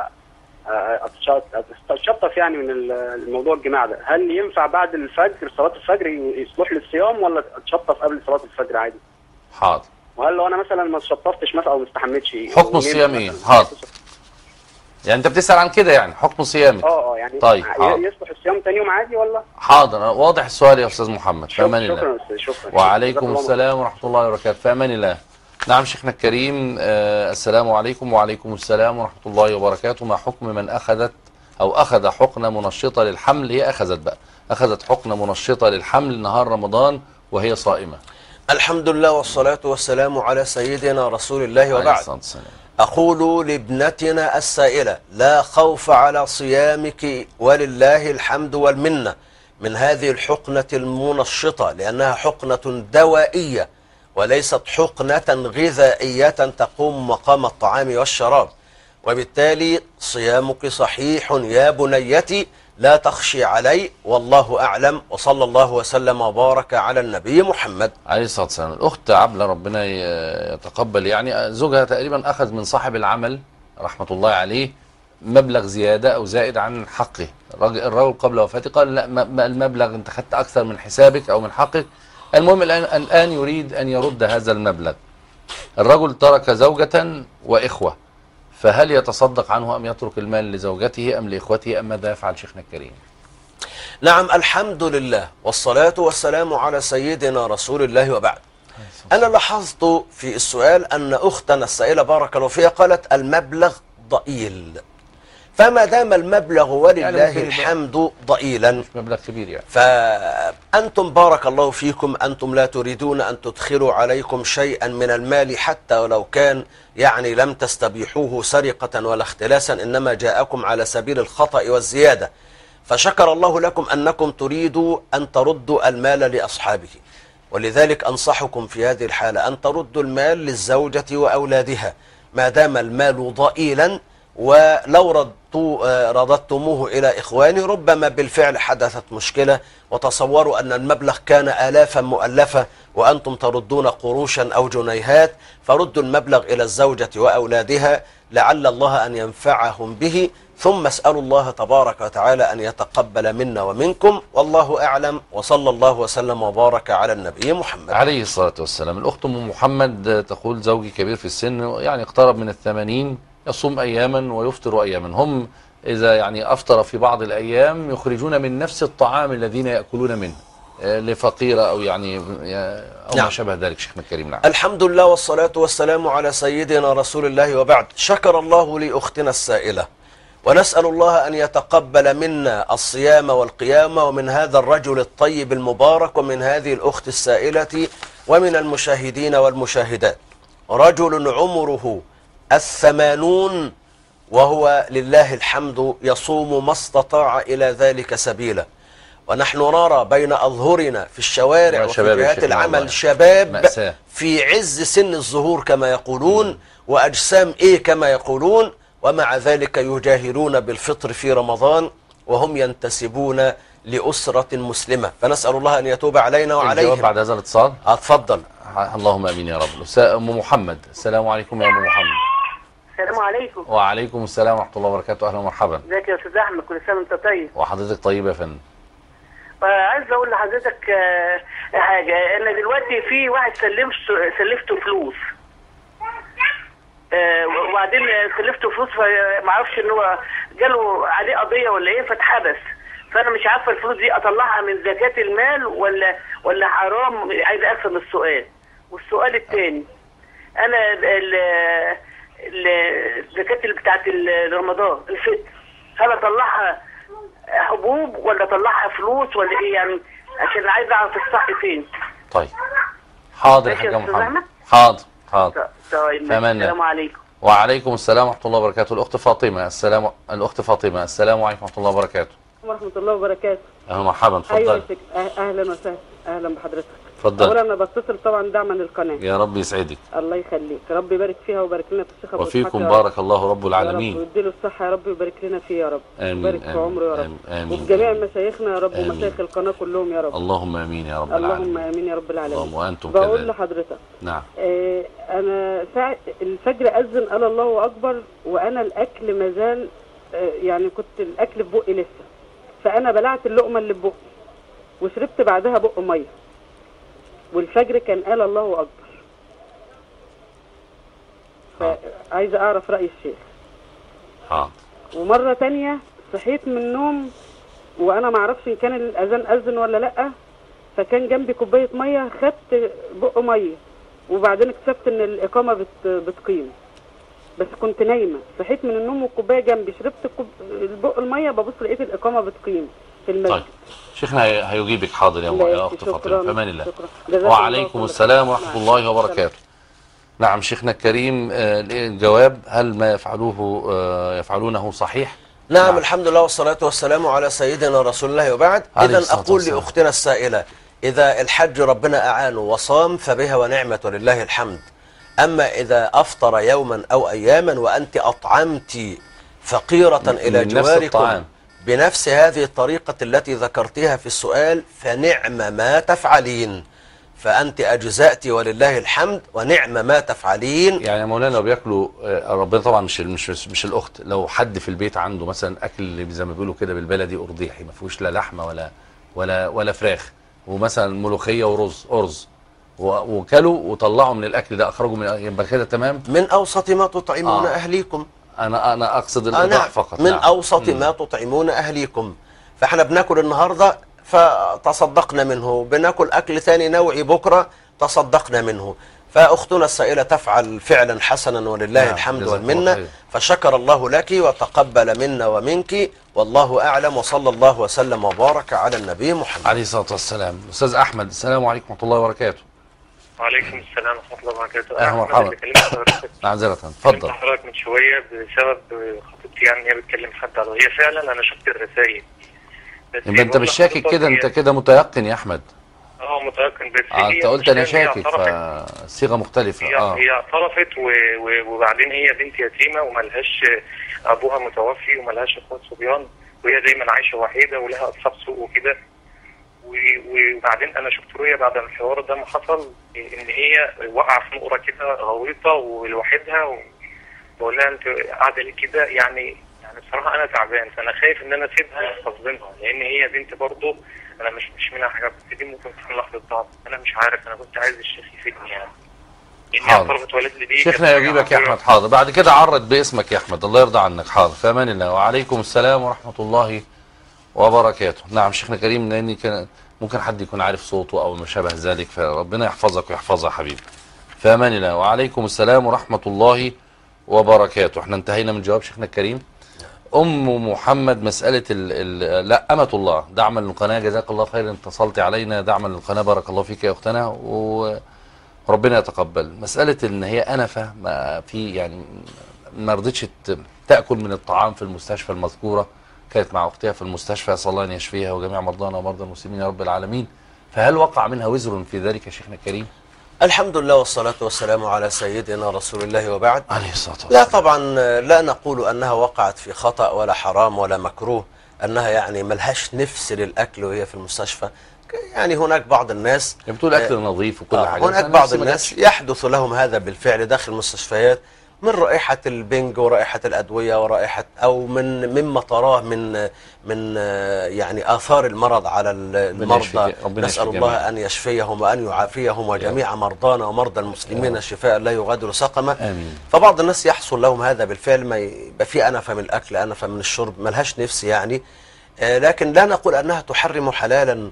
اتشطف يعني من الموضوع الجماع ده، هل ينفع بعد الفجر صلاه الفجر يصلح للصيام ولا اتشطف قبل صلاه الفجر عادي؟ حاضر. وهل لو انا مثلا ما اتشطفتش مثلا او ما استحميتش حكم الصيام ايه؟ حاضر. يعني انت بتسأل عن كده يعني حكم صيامك؟ يعني طيب يصلح الصيام ثاني يوم عادي ولا؟ حاضر. واضح السؤال يا استاذ محمد. في امان الله. شكرا. وعليكم السلام ورحمه الله وبركاته. في امان الله. نعم شيخنا الكريم. السلام عليكم. وعليكم السلام ورحمه الله وبركاته. ما حكم من اخذ حقنه منشطه للحمل؟ هي اخذت حقنه منشطه للحمل نهار رمضان وهي صائمه. الحمد لله والصلاة والسلام على سيدنا رسول الله وبعد. أقول لابنتنا السائلة: لا خوف على صيامك ولله الحمد والمنة من هذه الحقنة المنشطة، لأنها حقنة دوائية وليست حقنة غذائية تقوم مقام الطعام والشراب، وبالتالي صيامك صحيح يا بنيتي، لا تخشي علي، والله أعلم، وصلى الله وسلم وبارك على النبي محمد عليه الصلاة والسلام. الأخت عبلة ربنا يتقبل، يعني زوجها تقريبا أخذ من صاحب العمل رحمة الله عليه مبلغ زيادة أو زائد عن حقه. الرجل قبل وفاته قال لا، المبلغ أنت خدت أكثر من حسابك أو من حقك. المهم الآن يريد أن يرد هذا المبلغ. الرجل ترك زوجة وإخوة، فهل يتصدق عنه أم يترك المال لزوجته أم لإخوته أم ماذا يفعل شيخنا الكريم؟ نعم، الحمد لله والصلاة والسلام على سيدنا رسول الله وبعد. أنا لاحظت في السؤال أن أختنا السائلة بارك الله فيها قالت المبلغ ضئيل، فما دام المبلغ ولله يعني الحمد ضئيلا، مش مبلغ كبير يعني، فأنتم بارك الله فيكم أنتم لا تريدون أن تدخلوا عليكم شيئا من المال حتى ولو كان يعني لم تستبيحوه سرقة ولا اختلاسا، إنما جاءكم على سبيل الخطأ والزيادة، فشكر الله لكم أنكم تريدوا أن تردوا المال لأصحابه، ولذلك أنصحكم في هذه الحالة أن تردوا المال للزوجة وأولادها ما دام المال ضئيلا، ولو رددتموه إلى إخوانه ربما بالفعل حدثت مشكلة، وتصوروا أن المبلغ كان آلافا مؤلفة وأنتم تردون قروشا أو جنيهات، فردوا المبلغ إلى الزوجة وأولادها لعل الله أن ينفعهم به، ثم اسألوا الله تبارك وتعالى أن يتقبل منا ومنكم، والله أعلم، وصلى الله وسلم وبارك على النبي محمد عليه الصلاة والسلام. الأخت أم محمد تقول زوجي كبير في السن، يعني اقترب من 80، يصوم أياما ويفطر أياما. هم إذا يعني أفطر في بعض الأيام يخرجون من نفس الطعام الذين يأكلون منه لفقيرة أو يعني أو ما شابه ذلك. شيخنا الكريم نعم. الحمد لله والصلاة والسلام على سيدنا رسول الله وبعد. شكر الله لأختنا السائلة، ونسأل الله أن يتقبل منا الصيام والقيام، ومن هذا الرجل الطيب المبارك، ومن هذه الأخت السائلة، ومن المشاهدين والمشاهدات. رجل عمره 80 وهو لله الحمد يصوم ما استطاع إلى ذلك سبيلا، ونحن نرى بين أظهرنا في الشوارع وفي جهات العمل شباب مأساة في عز سن الظهور كما يقولون، وأجسام كما يقولون، ومع ذلك يجاهرون بالفطر في رمضان وهم ينتسبون لأسرة مسلمة، فنسأل الله أن يتوب علينا وعليهم. الجواب بعد هذا الاتصال. اتفضل. اللهم امين يا رب. أم محمد، السلام عليكم يا أم محمد. السلام عليكم. وعليكم السلام ورحمة الله وبركاته. أهلا ومرحبا. ازيك يا أستاذ أحمد؟ كل سنة وأنت طيب. وحضرتك طيب يا فندم. عايز أقول لحضرتك حاجة. أنا دلوقتي في واحد سلفته فلوس، وبعدين سلفته فلوس، فما اعرفش ان هو جاله عليه قضيه ولا ايه فاتحبس، فانا مش عارفه الفلوس دي اطلعها من زكاه المال ولا حرام. عايز افهم السؤال. والسؤال الثاني، انا الزكاه اللي بتاعت رمضان الفطر، هل اطلعها حبوب ولا اطلعها فلوس ولا ايه يعني؟ عشان عايز اعرف الصح فين. طيب حاضر يا حاج محمد. حاضر. طيب السلام عليكم. وعليكم السلام ورحمة الله وبركاته. الأخت فاطمة، الأخت فاطمة، السلام عليكم ورحمة الله وبركاته. ورحمة الله وبركاته. أهلا مرحبا، اتفضل. أيوة أهلا وسهلا، أهلا بحضرتك. اتفضل. اولا انا بتصل طبعا دعما للقناه. يا رب يسعدك. الله يخليك، رب يبارك فيها ويبارك لنا في الشيخ ابو اسحاق وفيكم بارك الله رب العالمين. يا رب ويديله الصحه يا رب ويبارك لنا فيه يا رب. امين. ويبارك في عمره يا رب. امين. وفي جميع مشايخنا يا رب ومشايخ القناه كلهم يا رب. اللهم امين يا رب العالمين. اللهم امين يا رب العالمين. اللهم وانتم بقول كذلك. لحضرتك نعم. انا ساعه الفجر اذن قال الله اكبر وانا الاكل مازال يعني كنت الاكل في بقي لسه، فانا بلعت اللقمه اللي في بقي وشربت بعدها بق ميه والفجر كان قال الله اكبر. فعايزه اعرف راي الشيخ. ومره تانية صحيت من النوم وانا ما اعرفش ان كان الاذان اذن ولا لا، فكان جنبي كوبايه ميه، خدت بق ميه وبعدين اكتشفت ان الاقامه بتقيم، بس كنت نايمه. صحيت من النوم والكوبايه جنبي، شربت البق الميه، ببص لقيت الاقامه بتقيم في المسجد. طيب شيخنا هيجيبك. حاضر يا اخت فاطمه، في امان الله. شكرا. وعليكم السلام ورحمه الله وبركاته. نعم شيخنا الكريم، الجواب هل ما يفعلونه صحيح؟ نعم الحمد لله والصلاة والسلام على سيدنا رسول الله وبعد. إذا أقول لأختنا السائلة، إذا الحج ربنا أعانه وصام فبها ونعمة ولله الحمد. أما إذا أفطر يوما أو أياما وأنت أطعمت فقيرة إلى جواركم بنفس هذه الطريقة التي ذكرتها في السؤال فنعم ما تفعلين، فأنت أجزأت ولله الحمد ونعم ما تفعلين. يعني يا مولانا لو بياكلوا ربنا طبعا مش الأخت، لو حد في البيت عنده مثلا أكل زي ما بيقولوا كده بالبلدي أرضيحي، ما فيهوش لا لحمة ولا فراخ، ومثلا ملوخية ورز أرز، وكلوا وطلعوا من الأكل ده، أخرجوا من يبقى كده تمام. من أوسط ما تطعمون أهليكم. أنا أقصد الإيضاح فقط. من أوسط ما تطعمون أهليكم. فإحنا بناكل النهارده فتصدقنا منه، بناكل أكل ثاني نوعي بكرة تصدقنا منه. فأختنا السائلة تفعل فعلا حسنا ولله الحمد والمنة، فشكر الله لك وتقبل منا ومنك، والله أعلم، وصلى الله وسلم وبارك على النبي محمد عليه الصلاة والسلام. أستاذ أحمد، السلام عليكم ورحمة الله وبركاته. وعليكم السلام ورحمة الله وبركاته. أهلا ومرحبا. معذرة اتفضل. حضرتك من شوية بسبب خطيبتي، يعني هي بتكلم حد على، هي فعلا أنا شفت الرسائل. يبقى أنت مش شاكك كده، أنت كده متيقن يا أحمد. متيقن، بس أنت قلت أنا شاكك، فصيغة مختلفة. هي اعترفت وبعدين هي بنت يتيمة وملهاش أبوها متوفي وملهاش إخوات صبيان، وهي دايما عايشة وحيدة ولها أصحاب سوء وكده. وبعدين انا شفت رؤيا بعد الحوار ده ما حصل، ان هي وقع في نقره كده غويطه ولوحدها، بقول لها انت قاعده ليه كده؟ يعني بصراحه انا تعبان، فانا خايف ان انا اسيبها اصدمها، لان هي بنت برضه انا مش منها حاجه، بس دي ممكن تكون لحظه ضعف، انا مش عارف، انا كنت عايز الشيخ يفيدني يعني. حاضر شيخنا يجيبك يا احمد. حاضر بعد كده عرض باسمك يا احمد، الله يرضى عنك. حاضر في امان الله. وعليكم السلام ورحمه الله وبركاته. نعم شيخنا كريم، لاني كان ممكن حد يكون عارف صوته او ما شابه ذلك، فربنا يحفظك ويحفظها حبيبي. في امان الله. وعليكم السلام ورحمه الله وبركاته. احنا انتهينا من جواب شيخنا الكريم. ام محمد، مساله لا امه الله، دعما للقناه، جزاك الله خير، اتصلت علينا، دعما للقناه، بارك الله فيك يا اختنا وربنا يتقبل. مساله ان هي انفه ما في، يعني ما رضتش تاكل من الطعام في المستشفى المذكوره، كانت مع اختها في المستشفى، اسال الله ان يشفيها وجميع مرضانا ومرضى المسلمين يا رب العالمين. فهل وقع منها وزر في ذلك يا شيخنا الكريم؟ الحمد لله والصلاة والسلام على سيدنا رسول الله وبعد. عليه الصلاة والسلام. لا طبعا لا نقول أنها وقعت في خطأ ولا حرام ولا مكروه، أنها يعني ملهاش نفس للأكل وهي في المستشفى. يعني هناك بعض الناس بتقول أكل نظيف وكل حاجة، هناك بعض الناس يحدث لهم هذا بالفعل داخل المستشفيات، من رائحة البنج ورائحة الأدوية ورائحة أو مما تراه من يعني آثار المرض على المرضى. نسأل الله أن يشفيهم وأن يعافيهم وجميع مرضانا ومرضى المسلمين الشفاء لا يغادر سقما. آمين. فبعض الناس يحصل لهم هذا بالفعل، ما يبقى في أنفة من الأكل، أنفة من الشرب، ملهاش نفس يعني. لكن لا نقول أنها تحرم حلالا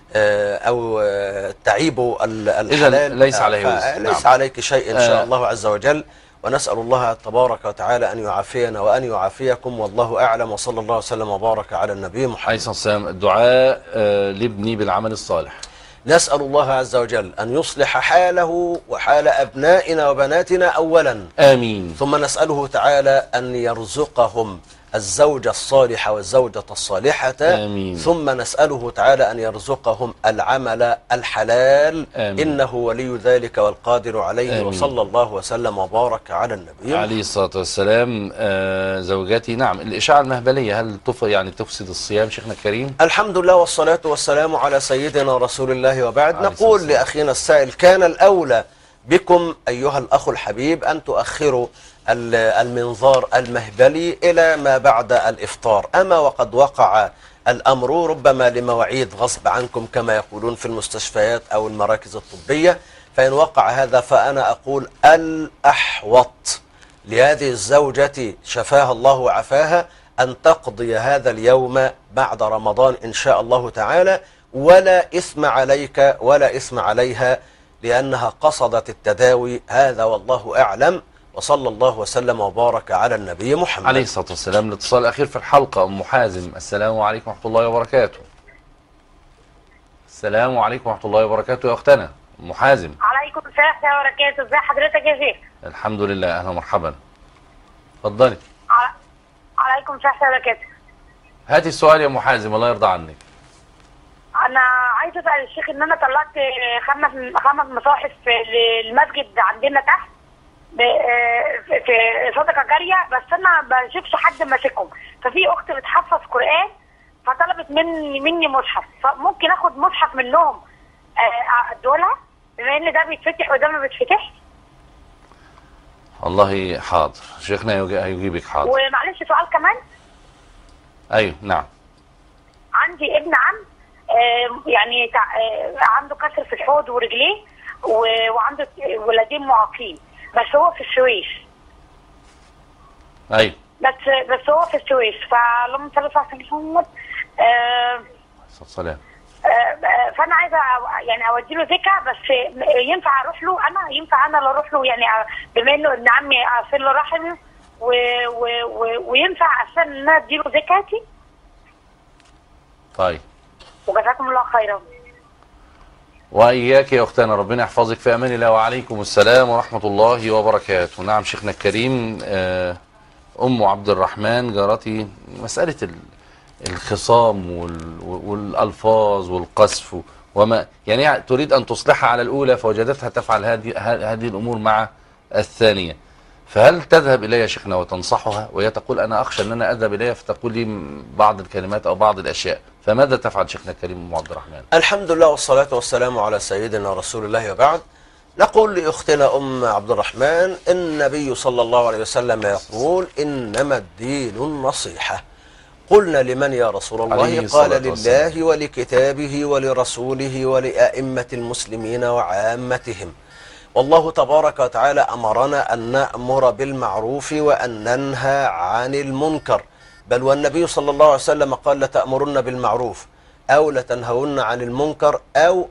أو تعيب الحلال. ليس عليه وزر. ليس عليك شيء إن شاء الله عز وجل، ونسأل الله تبارك وتعالى أن يعافينا وأن يعافيكم، والله أعلم، وصلى الله وسلم وبارك على النبي محمد. عليه الصلاة والسلام. الدعاء لابني بالعمل الصالح. نسأل الله عز وجل أن يصلح حاله وحال أبنائنا وبناتنا أولا، آمين. ثم نسأله تعالى أن يرزقهم الزوجة الصالحة والزوجة الصالحة. آمين. ثم نسأله تعالى أن يرزقهم العمل الحلال. آمين. إنه ولي ذلك والقادر عليه. آمين. وصلى الله وسلم وبارك على النبي عليه الصلاة والسلام. زوجاتي نعم الإشاعة المهبلية هل يعني تفسد الصيام شيخنا الكريم؟ الحمد لله والصلاة والسلام على سيدنا رسول الله وبعد. عليه نقول لأخينا السائل كان الأولى بكم أيها الأخ الحبيب أن تؤخروا المنظار المهبلي إلى ما بعد الإفطار. أما وقد وقع الأمر ربما لمواعيد غصب عنكم كما يقولون في المستشفيات أو المراكز الطبية، فإن وقع هذا فأنا أقول الأحوط لهذه الزوجة شفاها الله وعافاها أن تقضي هذا اليوم بعد رمضان إن شاء الله تعالى، ولا إثم عليك ولا إثم عليها لأنها قصدت التداوي. هذا والله أعلم، وصلى الله وسلم وبارك على النبي محمد عليه الصلاة والسلام. الاتصال الأخير في الحلقة أم حازم. السلام عليكم ورحمة الله وبركاته. السلام عليكم ورحمة الله وبركاته يا أختنا أم حازم. عليكم السلام ورحمة الله وبركاته. ازي حضرتك يا شيخ؟ الحمد لله، أهلا ومرحبا. اتفضلي. عليكم السلام ورحمة الله وبركاته. هاتي السؤال يا أم حازم الله يرضى عنك. أنا عايزة أسأل الشيخ إن أنا طلعت خمس مصاحف للمسجد عندنا تحت في صدقة جارية، بس أنا ما بشوفش حد ماسكهم، ففي أخت بتحفظ قرآن فطلبت مني مصحف، فممكن آخد مصحف منهم أدولها بما إن ده بيتفتح وده ما بيتفتحش؟ والله حاضر، شيخنا هيجيبك حاضر. ومعلش سؤال كمان. أيوه نعم. عندي ابن عم يعني عنده كسر في الحوض ورجليه وعنده ولدين معاقين، بس هو في السويس. ايوه بس هو في السويس، فلما صلى الله عليه وسلم السلام فانا عايزه يعني اودي له زكاه، بس ينفع اروح له انا؟ ينفع انا اللي اروح له يعني بما انه ابن عمي اصل له رحمه وينفع اساسا ان انا ادي له زكاتي؟ طيب وجزاكم الله خيرا. وإياك يا أختنا، ربنا يحفظك، في أمان الله. وعليكم السلام ورحمة الله وبركاته. نعم شيخنا الكريم. أم عبد الرحمن جارتي، مسألة الخصام والألفاظ والقذف وما يعني تريد أن تصلحها على الأولى فوجدتها تفعل هذه الأمور مع الثانية، فهل تذهب إليها يا شيخنا وتنصحها وهي تقول أنا أخشى أن أنا أذهب إليها فتقول لي بعض الكلمات أو بعض الأشياء، فماذا تفعل شيخنا الكريم أم عبد الرحمن؟ الحمد لله والصلاة والسلام على سيدنا رسول الله وبعد. نقول لأختنا أم عبد الرحمن النبي صلى الله عليه وسلم يقول إنما الدين النصيحة. قلنا لمن يا رسول الله؟ قال لله ولكتابه ولرسوله ولأئمة المسلمين وعامتهم. والله تبارك وتعالى أمرنا أن نأمر بالمعروف وأن ننهى عن المنكر، بل والنبي صلى الله عليه وسلم قال لتأمرن بالمعروف أو لتنهون عن المنكر أو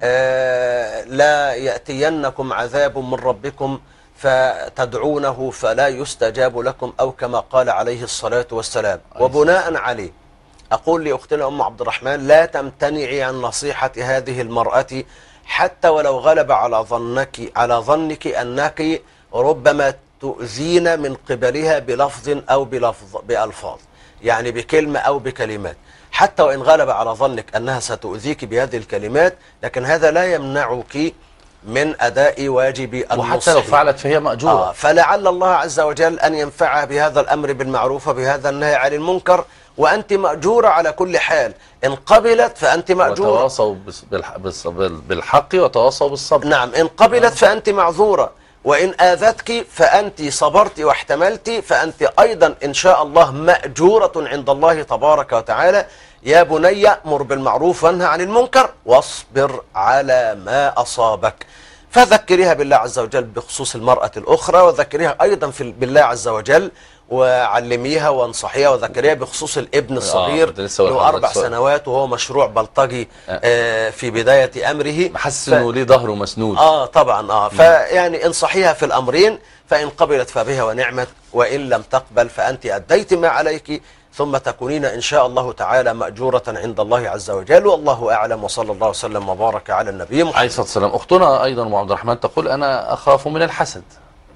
لا يأتينكم عذاب من ربكم فتدعونه فلا يستجاب لكم، أو كما قال عليه الصلاة والسلام. وبناء عليه أقول لأختنا أم عبد الرحمن لا تمتنعي عن نصيحة هذه المرأة حتى ولو غلب على ظنك أنك ربما تؤذين من قبلها بلفظ أو بألفاظ، يعني بكلمة أو بكلمات، حتى وإن غلب على ظنك أنها ستؤذيك بهذه الكلمات، لكن هذا لا يمنعك من أداء واجب النصح، وحتى لو فعلت فهي مأجورة. فلعل الله عز وجل أن ينفعها بهذا الأمر بالمعروف وبهذا النهي عن المنكر، وأنت مأجورة على كل حال. إن قبلت فأنت مأجورة. وتواصوا بالحق وتواصوا بالصبر. نعم، إن قبلت فأنت معذورة، وإن آذتك فأنت صبرت واحتملت فأنت أيضا إن شاء الله مأجورة عند الله تبارك وتعالى. يا بني أمر بالمعروف وانهى عن المنكر واصبر على ما أصابك. فذكريها بالله عز وجل بخصوص المرأة الأخرى، وذكريها أيضا بالله عز وجل، وعلميها وانصحيها، وذكريها بخصوص الابن الصغير له 4 سنوات وهو مشروع بلطجي في بداية أمره، محسس انه ليه ظهره مسنود. طبعا فيعني انصحيها في الأمرين، فإن قبلت فبها ونعمت، وإن لم تقبل فأنت أديت ما عليك، ثم تكونين إن شاء الله تعالى مأجورة عند الله عز وجل. والله أعلم، وصلى الله وسلم وبارك على النبي محمد عليه الصلاة والسلام. أختنا أيضا أم عبد الرحمن تقول أنا أخاف من الحسد،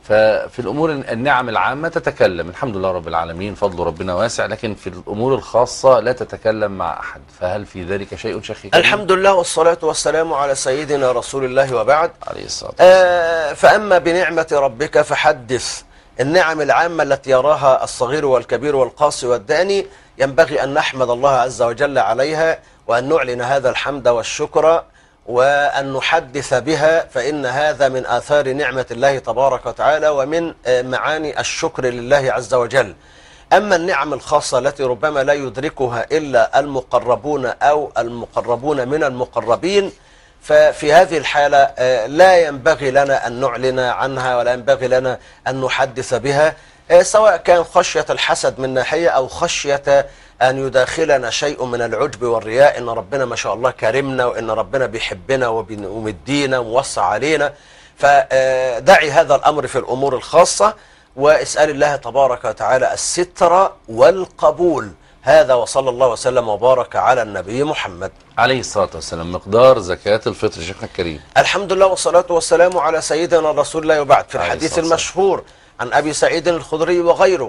ففي الأمور النعم العامة تتكلم، الحمد لله رب العالمين، فضل ربنا واسع، لكن في الأمور الخاصة لا تتكلم مع أحد، فهل في ذلك شيء شيخي؟ الحمد لله والصلاة والسلام على سيدنا رسول الله وبعد. عليه الصلاة والسلام. فأما بنعمة ربك فحدث. النعم العامة التي يراها الصغير والكبير والقاصي والداني ينبغي أن نحمد الله عز وجل عليها، وأن نعلن هذا الحمد والشكر، وأن نحدث بها، فإن هذا من آثار نعمة الله تبارك وتعالى ومن معاني الشكر لله عز وجل. أما النعم الخاصة التي ربما لا يدركها إلا المقربون أو المقربون من المقربين، ففي هذه الحالة لا ينبغي لنا أن نعلن عنها، ولا ينبغي لنا أن نحدث بها، سواء كان خشية الحسد من ناحية أو خشية أن يداخلنا شيء من العجب والرياء، إن ربنا ما شاء الله كرمنا، وإن ربنا بيحبنا ومدينا ووسع علينا. فدعي هذا الأمر في الأمور الخاصة، واسأل الله تبارك وتعالى الستر والقبول. هذا وصلى الله وسلم وبارك على النبي محمد عليه الصلاة والسلام. مقدار زكاة الفطر شيخنا الكريم. الحمد لله والصلاة والسلام على سيدنا رسول الله وبعد. في الحديث المشهور عن أبي سعيد الخدري وغيره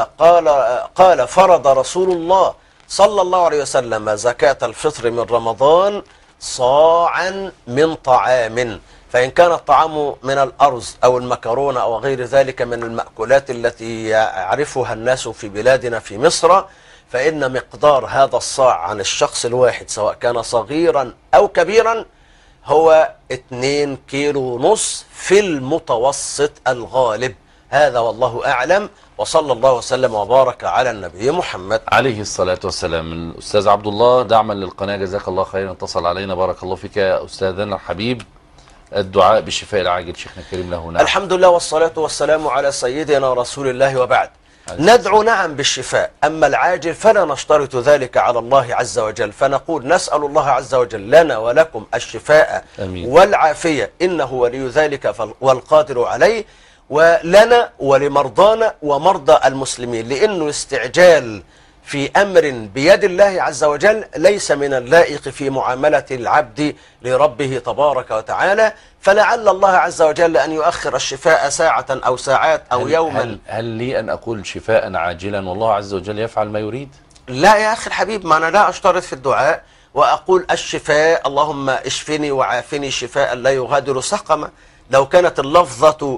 قال فرض رسول الله صلى الله عليه وسلم زكاة الفطر من رمضان صاعا من طعام، فإن كان الطعام من الأرز أو المكرونة أو غير ذلك من المأكولات التي يعرفها الناس في بلادنا في مصر، فإن مقدار هذا الصاع عن الشخص الواحد سواء كان صغيرا أو كبيرا هو 2 كيلو ونص في المتوسط الغالب. هذا والله أعلم، وصلى الله وسلم وبارك على النبي محمد عليه الصلاة والسلام. الأستاذ عبد الله دعما للقناة، جزاك الله خيرا، اتصل علينا، بارك الله فيك يا أستاذنا الحبيب. الدعاء بالشفاء العاجل شيخنا الكريم له. نعم. الحمد لله والصلاة والسلام على سيدنا رسول الله وبعد. ندعو نعم بالشفاء، أما العاجل فلا نشترط ذلك على الله عز وجل، فنقول نسأل الله عز وجل لنا ولكم الشفاء أمين. والعافية، إنه ولي ذلك والقادر عليه، ولنا ولمرضانا ومرضى المسلمين، لأنه استعجال في أمر بيد الله عز وجل ليس من اللائق في معاملة العبد لربه تبارك وتعالى، فلعل الله عز وجل أن يؤخر الشفاء ساعة أو ساعات أو يوما. هل لي أن أقول شفاء عاجلا والله عز وجل يفعل ما يريد؟ لا يا أخي الحبيب، ما أنا لا أشترط في الدعاء وأقول الشفاء اللهم اشفني وعافني شفاء لا يغادر سقما. لو كانت اللفظة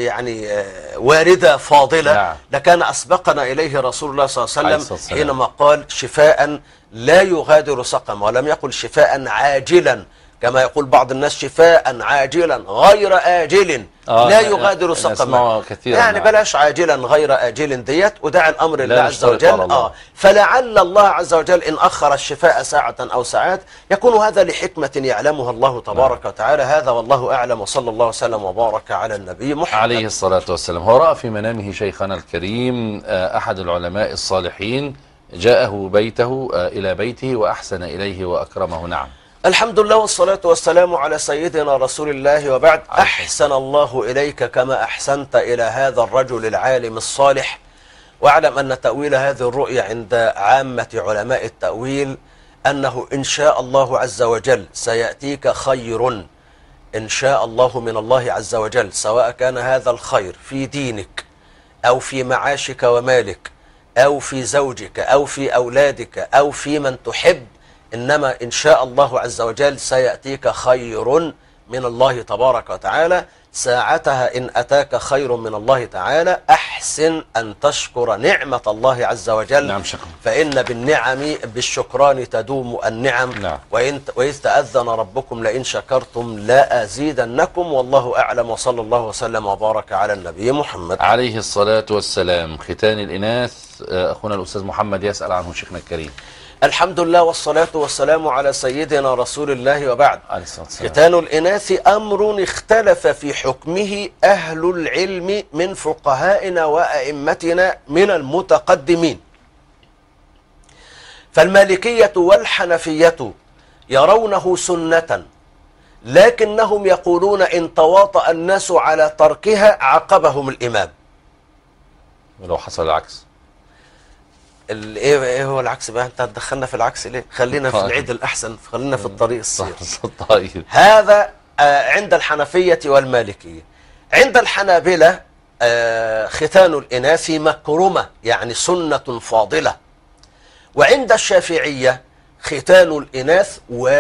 واردة فاضلة، نعم، لكان أسبقنا إليه رسول الله صلى الله عليه وسلم حينما قال شفاء لا يغادر سقما، ولم يقل شفاء عاجلا كما يقول بعض الناس شفاء عاجلا غير آجل لا يغادر سقما. يعني بلاش عاجلا غير آجل ديت، ودع الأمر لله عز وجل. فلعل الله عز وجل إن أخر الشفاء ساعة أو ساعات يكون هذا لحكمة يعلمها الله تبارك وتعالى. هذا والله أعلم، وصلى الله وسلم وبارك على النبي محمد عليه الصلاة والسلام. هو رأى في منامه شيخنا الكريم أحد العلماء الصالحين جاءه بيته إلى بيته وأحسن إليه وأكرمه. نعم. الحمد لله والصلاة والسلام على سيدنا رسول الله وبعد. أحسن الله إليك كما أحسنت إلى هذا الرجل العالم الصالح، واعلم أن تأويل هذه الرؤية عند عامة علماء التأويل أنه إن شاء الله عز وجل سيأتيك خير إن شاء الله من الله عز وجل، سواء كان هذا الخير في دينك أو في معاشك ومالك أو في زوجك أو في أولادك أو في من تحب، إنما إن شاء الله عز وجل سيأتيك خير من الله تبارك وتعالى. ساعتها إن أتاك خير من الله تعالى أحسن أن تشكر نعمة الله عز وجل. نعم شكرا. فإن بالنعم بالشكران تدوم النعم. نعم. وإذ تأذن ربكم لئن شكرتم لأزيدنكم، والله أعلم، وصلى الله وسلم وبارك على النبي محمد عليه الصلاة والسلام. ختان الإناث أخونا الأستاذ محمد يسأل عنه شيخنا الكريم. الحمد لله والصلاة والسلام على سيدنا رسول الله وبعد. ختان الإناث أمر اختلف في حكمه أهل العلم من فقهائنا وأئمتنا من المتقدمين، فالمالكية والحنفية يرونه سنة، لكنهم يقولون إن تواطأ الناس على تركها عاقبهم الإمام. ولو حصل العكس؟ ايه هو العكس بقى؟ انت هتدخلنا في العكس ليه؟ خلينا في العيد الأحسن، خلينا في الطريق السير. طيب. هذا عند الحنفية والمالكية. عند الحنابلة ختان الإناث مكرمة يعني سنة فاضلة، وعند الشافعية ختان الإناث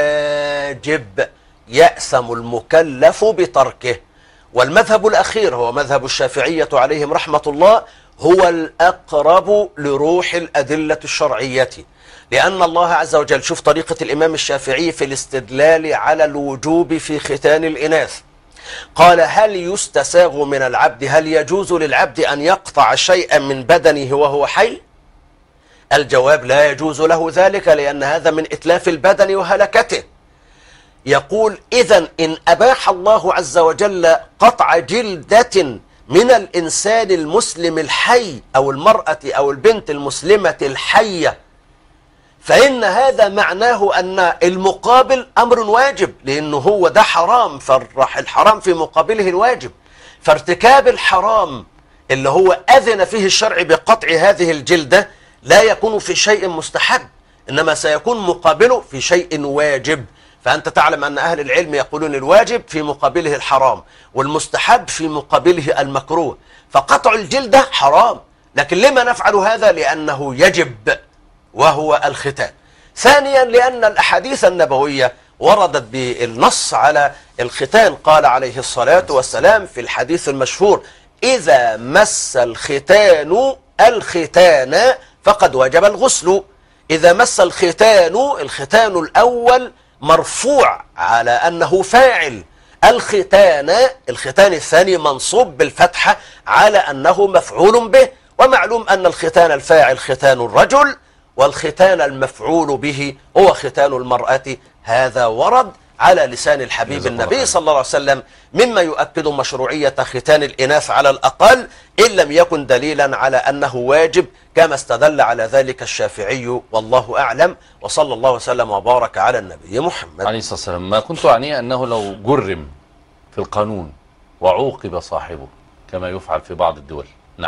واجب يأثم المكلف بتركه. والمذهب الأخير هو مذهب الشافعية عليهم رحمة الله، هو الأقرب لروح الأدلة الشرعية، لأن الله عز وجل، شوف طريقة الإمام الشافعي في الاستدلال على الوجوب في ختان الإناث، قال: هل يستساغ من العبد، هل يجوز للعبد أن يقطع شيئا من بدنه وهو حي؟ الجواب: لا يجوز له ذلك، لأن هذا من إتلاف البدن وهلكته. يقول: إذن إن أباح الله عز وجل قطع جلدة من الإنسان المسلم الحي أو المرأة أو البنت المسلمة الحية، فإن هذا معناه أن المقابل أمر واجب، لأنه هو ده حرام، فالحرام في مقابله الواجب، فارتكاب الحرام اللي هو أذن فيه الشرع بقطع هذه الجلدة لا يكون في شيء مستحب، إنما سيكون مقابله في شيء واجب. فأنت تعلم أن أهل العلم يقولون الواجب في مقابله الحرام، والمستحب في مقابله المكروه، فقطع الجلدة حرام، لكن لما نفعل هذا؟ لأنه يجب، وهو الختان. ثانيا، لأن الأحاديث النبوية وردت بالنص على الختان، قال عليه الصلاة والسلام في الحديث المشهور: إذا مس الختان الختان فقد وجب الغسل. إذا مس الختان الأول مرفوع على أنه فاعل، الختان الثاني منصوب بالفتحة على أنه مفعول به. ومعلوم أن الختان الفاعل ختان الرجل، والختان المفعول به هو ختان المرأة. هذا ورد على لسان الحبيب النبي صلى الله عليه وسلم، مما يؤكد مشروعية ختان الإناث على الأقل، إن لم يكن دليلا على أنه واجب، كما استدل على ذلك الشافعي، والله أعلم. وصلى الله وسلم وبارك على النبي محمد عليه الصلاة والسلام. ما كنت أعنيه أنه لو جرم في القانون وعوقب صاحبه كما يفعل في بعض الدول. نعم.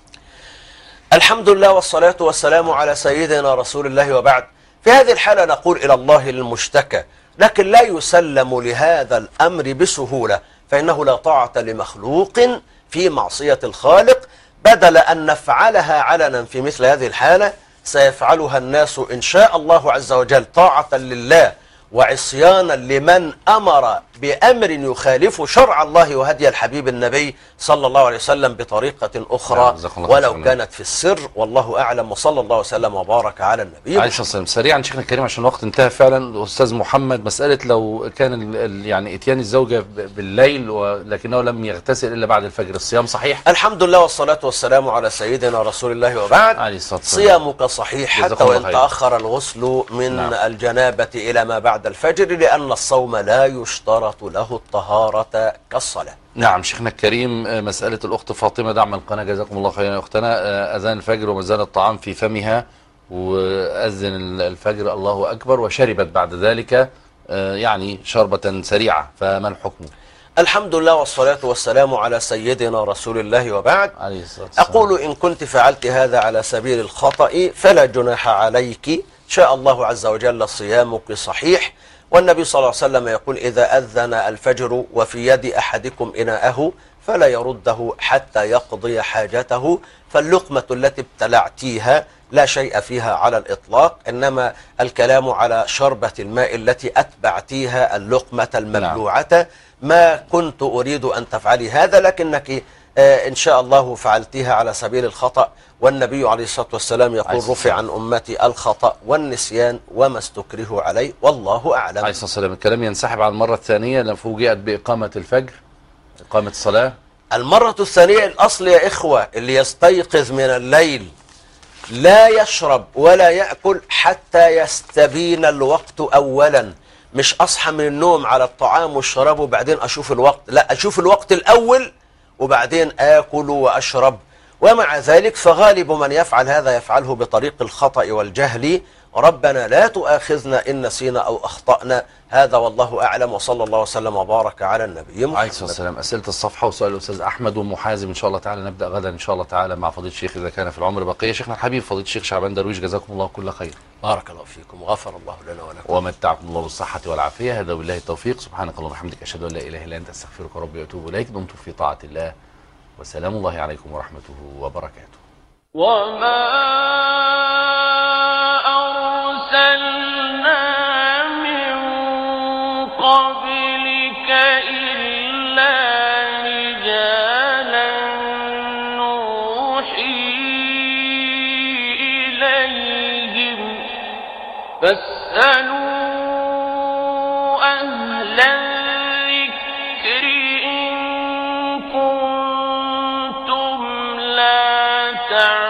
الحمد لله والصلاة والسلام على سيدنا رسول الله، وبعد. في هذه الحالة نقول إلى الله المشتكى، لكن لا يسلم لهذا الأمر بسهولة، فإنه لا طاعة لمخلوق في معصية الخالق. بدل أن نفعلها علنا في مثل هذه الحالة، سيفعلها الناس إن شاء الله عز وجل طاعة لله وعصيانا لمن أمر بأمر يخالف شرع الله وهدي الحبيب النبي صلى الله عليه وسلم بطريقة أخرى، ولو كانت في السر. والله أعلم، وصلى الله وسلم وبارك على النبي عليه الصلاة والسلام. سريعا شيخنا الكريم عشان الوقت انتهى فعلا. أستاذ محمد، مسألة لو كان يعني إتيان الزوجة بالليل ولكنه لم يغتسل إلا بعد الفجر، الصيام صحيح؟ الحمد لله والصلاة والسلام على سيدنا رسول الله، وبعد. عليه الصلاة والسلام. صيامك صحيح حتى وإن تأخر الغسل من الجنابة إلى ما بعد الفجر، لأن الصوم لا يشترط له الطهارة كالصلاة. نعم. شيخنا الكريم، مسألة الأخت فاطمة دعم القناة جزاكم الله خيرا يا أختنا، أذان الفجر وما زال الطعام في فمها، وأذن الفجر الله أكبر وشربت بعد ذلك يعني شربة سريعة، فما الحكم؟ الحمد لله والصلاة والسلام على سيدنا رسول الله، وبعد. عليه الصلاة والسلام. أقول إن كنت فعلت هذا على سبيل الخطأ فلا جناح عليك، إن شاء الله عز وجل صيامك صحيح. والنبي صلى الله عليه وسلم يقول: إذا أذن الفجر وفي يد أحدكم إناءه فلا يرده حتى يقضي حاجته، فاللقمة التي ابتلعتيها لا شيء فيها على الإطلاق، إنما الكلام على شربة الماء التي أتبعتيها اللقمة المبلوعة. ما كنت أريد أن تفعلي هذا، لكنك إن شاء الله فعلتيها على سبيل الخطأ، والنبي عليه الصلاة والسلام يقول: رفع عن أمتي الخطأ والنسيان وما استكرهوا عليه، والله أعلم. عليه الصلاة والسلام. الكلام ينسحب على المرة الثانية لما فوجئت بإقامة الفجر، إقامة الصلاة. المرة الثانية الأصل يا إخوة، اللي يستيقظ من الليل لا يشرب ولا يأكل حتى يستبين الوقت أولا. مش أصحى من النوم على الطعام والشراب وبعدين أشوف الوقت، لا، أشوف الوقت الأول وبعدين آكل وأشرب. ومع ذلك فغالب من يفعل هذا يفعله بطريق الخطأ والجهل. ربنا لا تؤاخذنا إن نسينا أو أخطأنا. هذا والله أعلم، وصلى الله وسلم وبارك على النبي محمد عليه الصلاة والسلام. أسئلة الصفحة وسؤال الأستاذ أحمد ومحازم إن شاء الله تعالى. نبدأ غدا إن شاء الله تعالى مع فضيلة الشيخ إذا كان في العمر بقية. شيخنا الحبيب فضيلة الشيخ شعبان درويش، جزاكم الله كل خير. بارك الله فيكم وغفر الله لنا ولكم ومتعكم الله بالصحة والعافية. هذا بالله التوفيق. سبحانك اللهم وبحمدك، أشهد أن لا إله إلا أنت، أستغفرك ربي وأتوب إليك. دمتم في طاعة الله. وسلام الله عليكم ورحمته وبركاته. وما أرسلنا من قبلك إلا رجالا نوحي إليهم فاسألوا أهل الذكر إن كنتم لا تعلمون.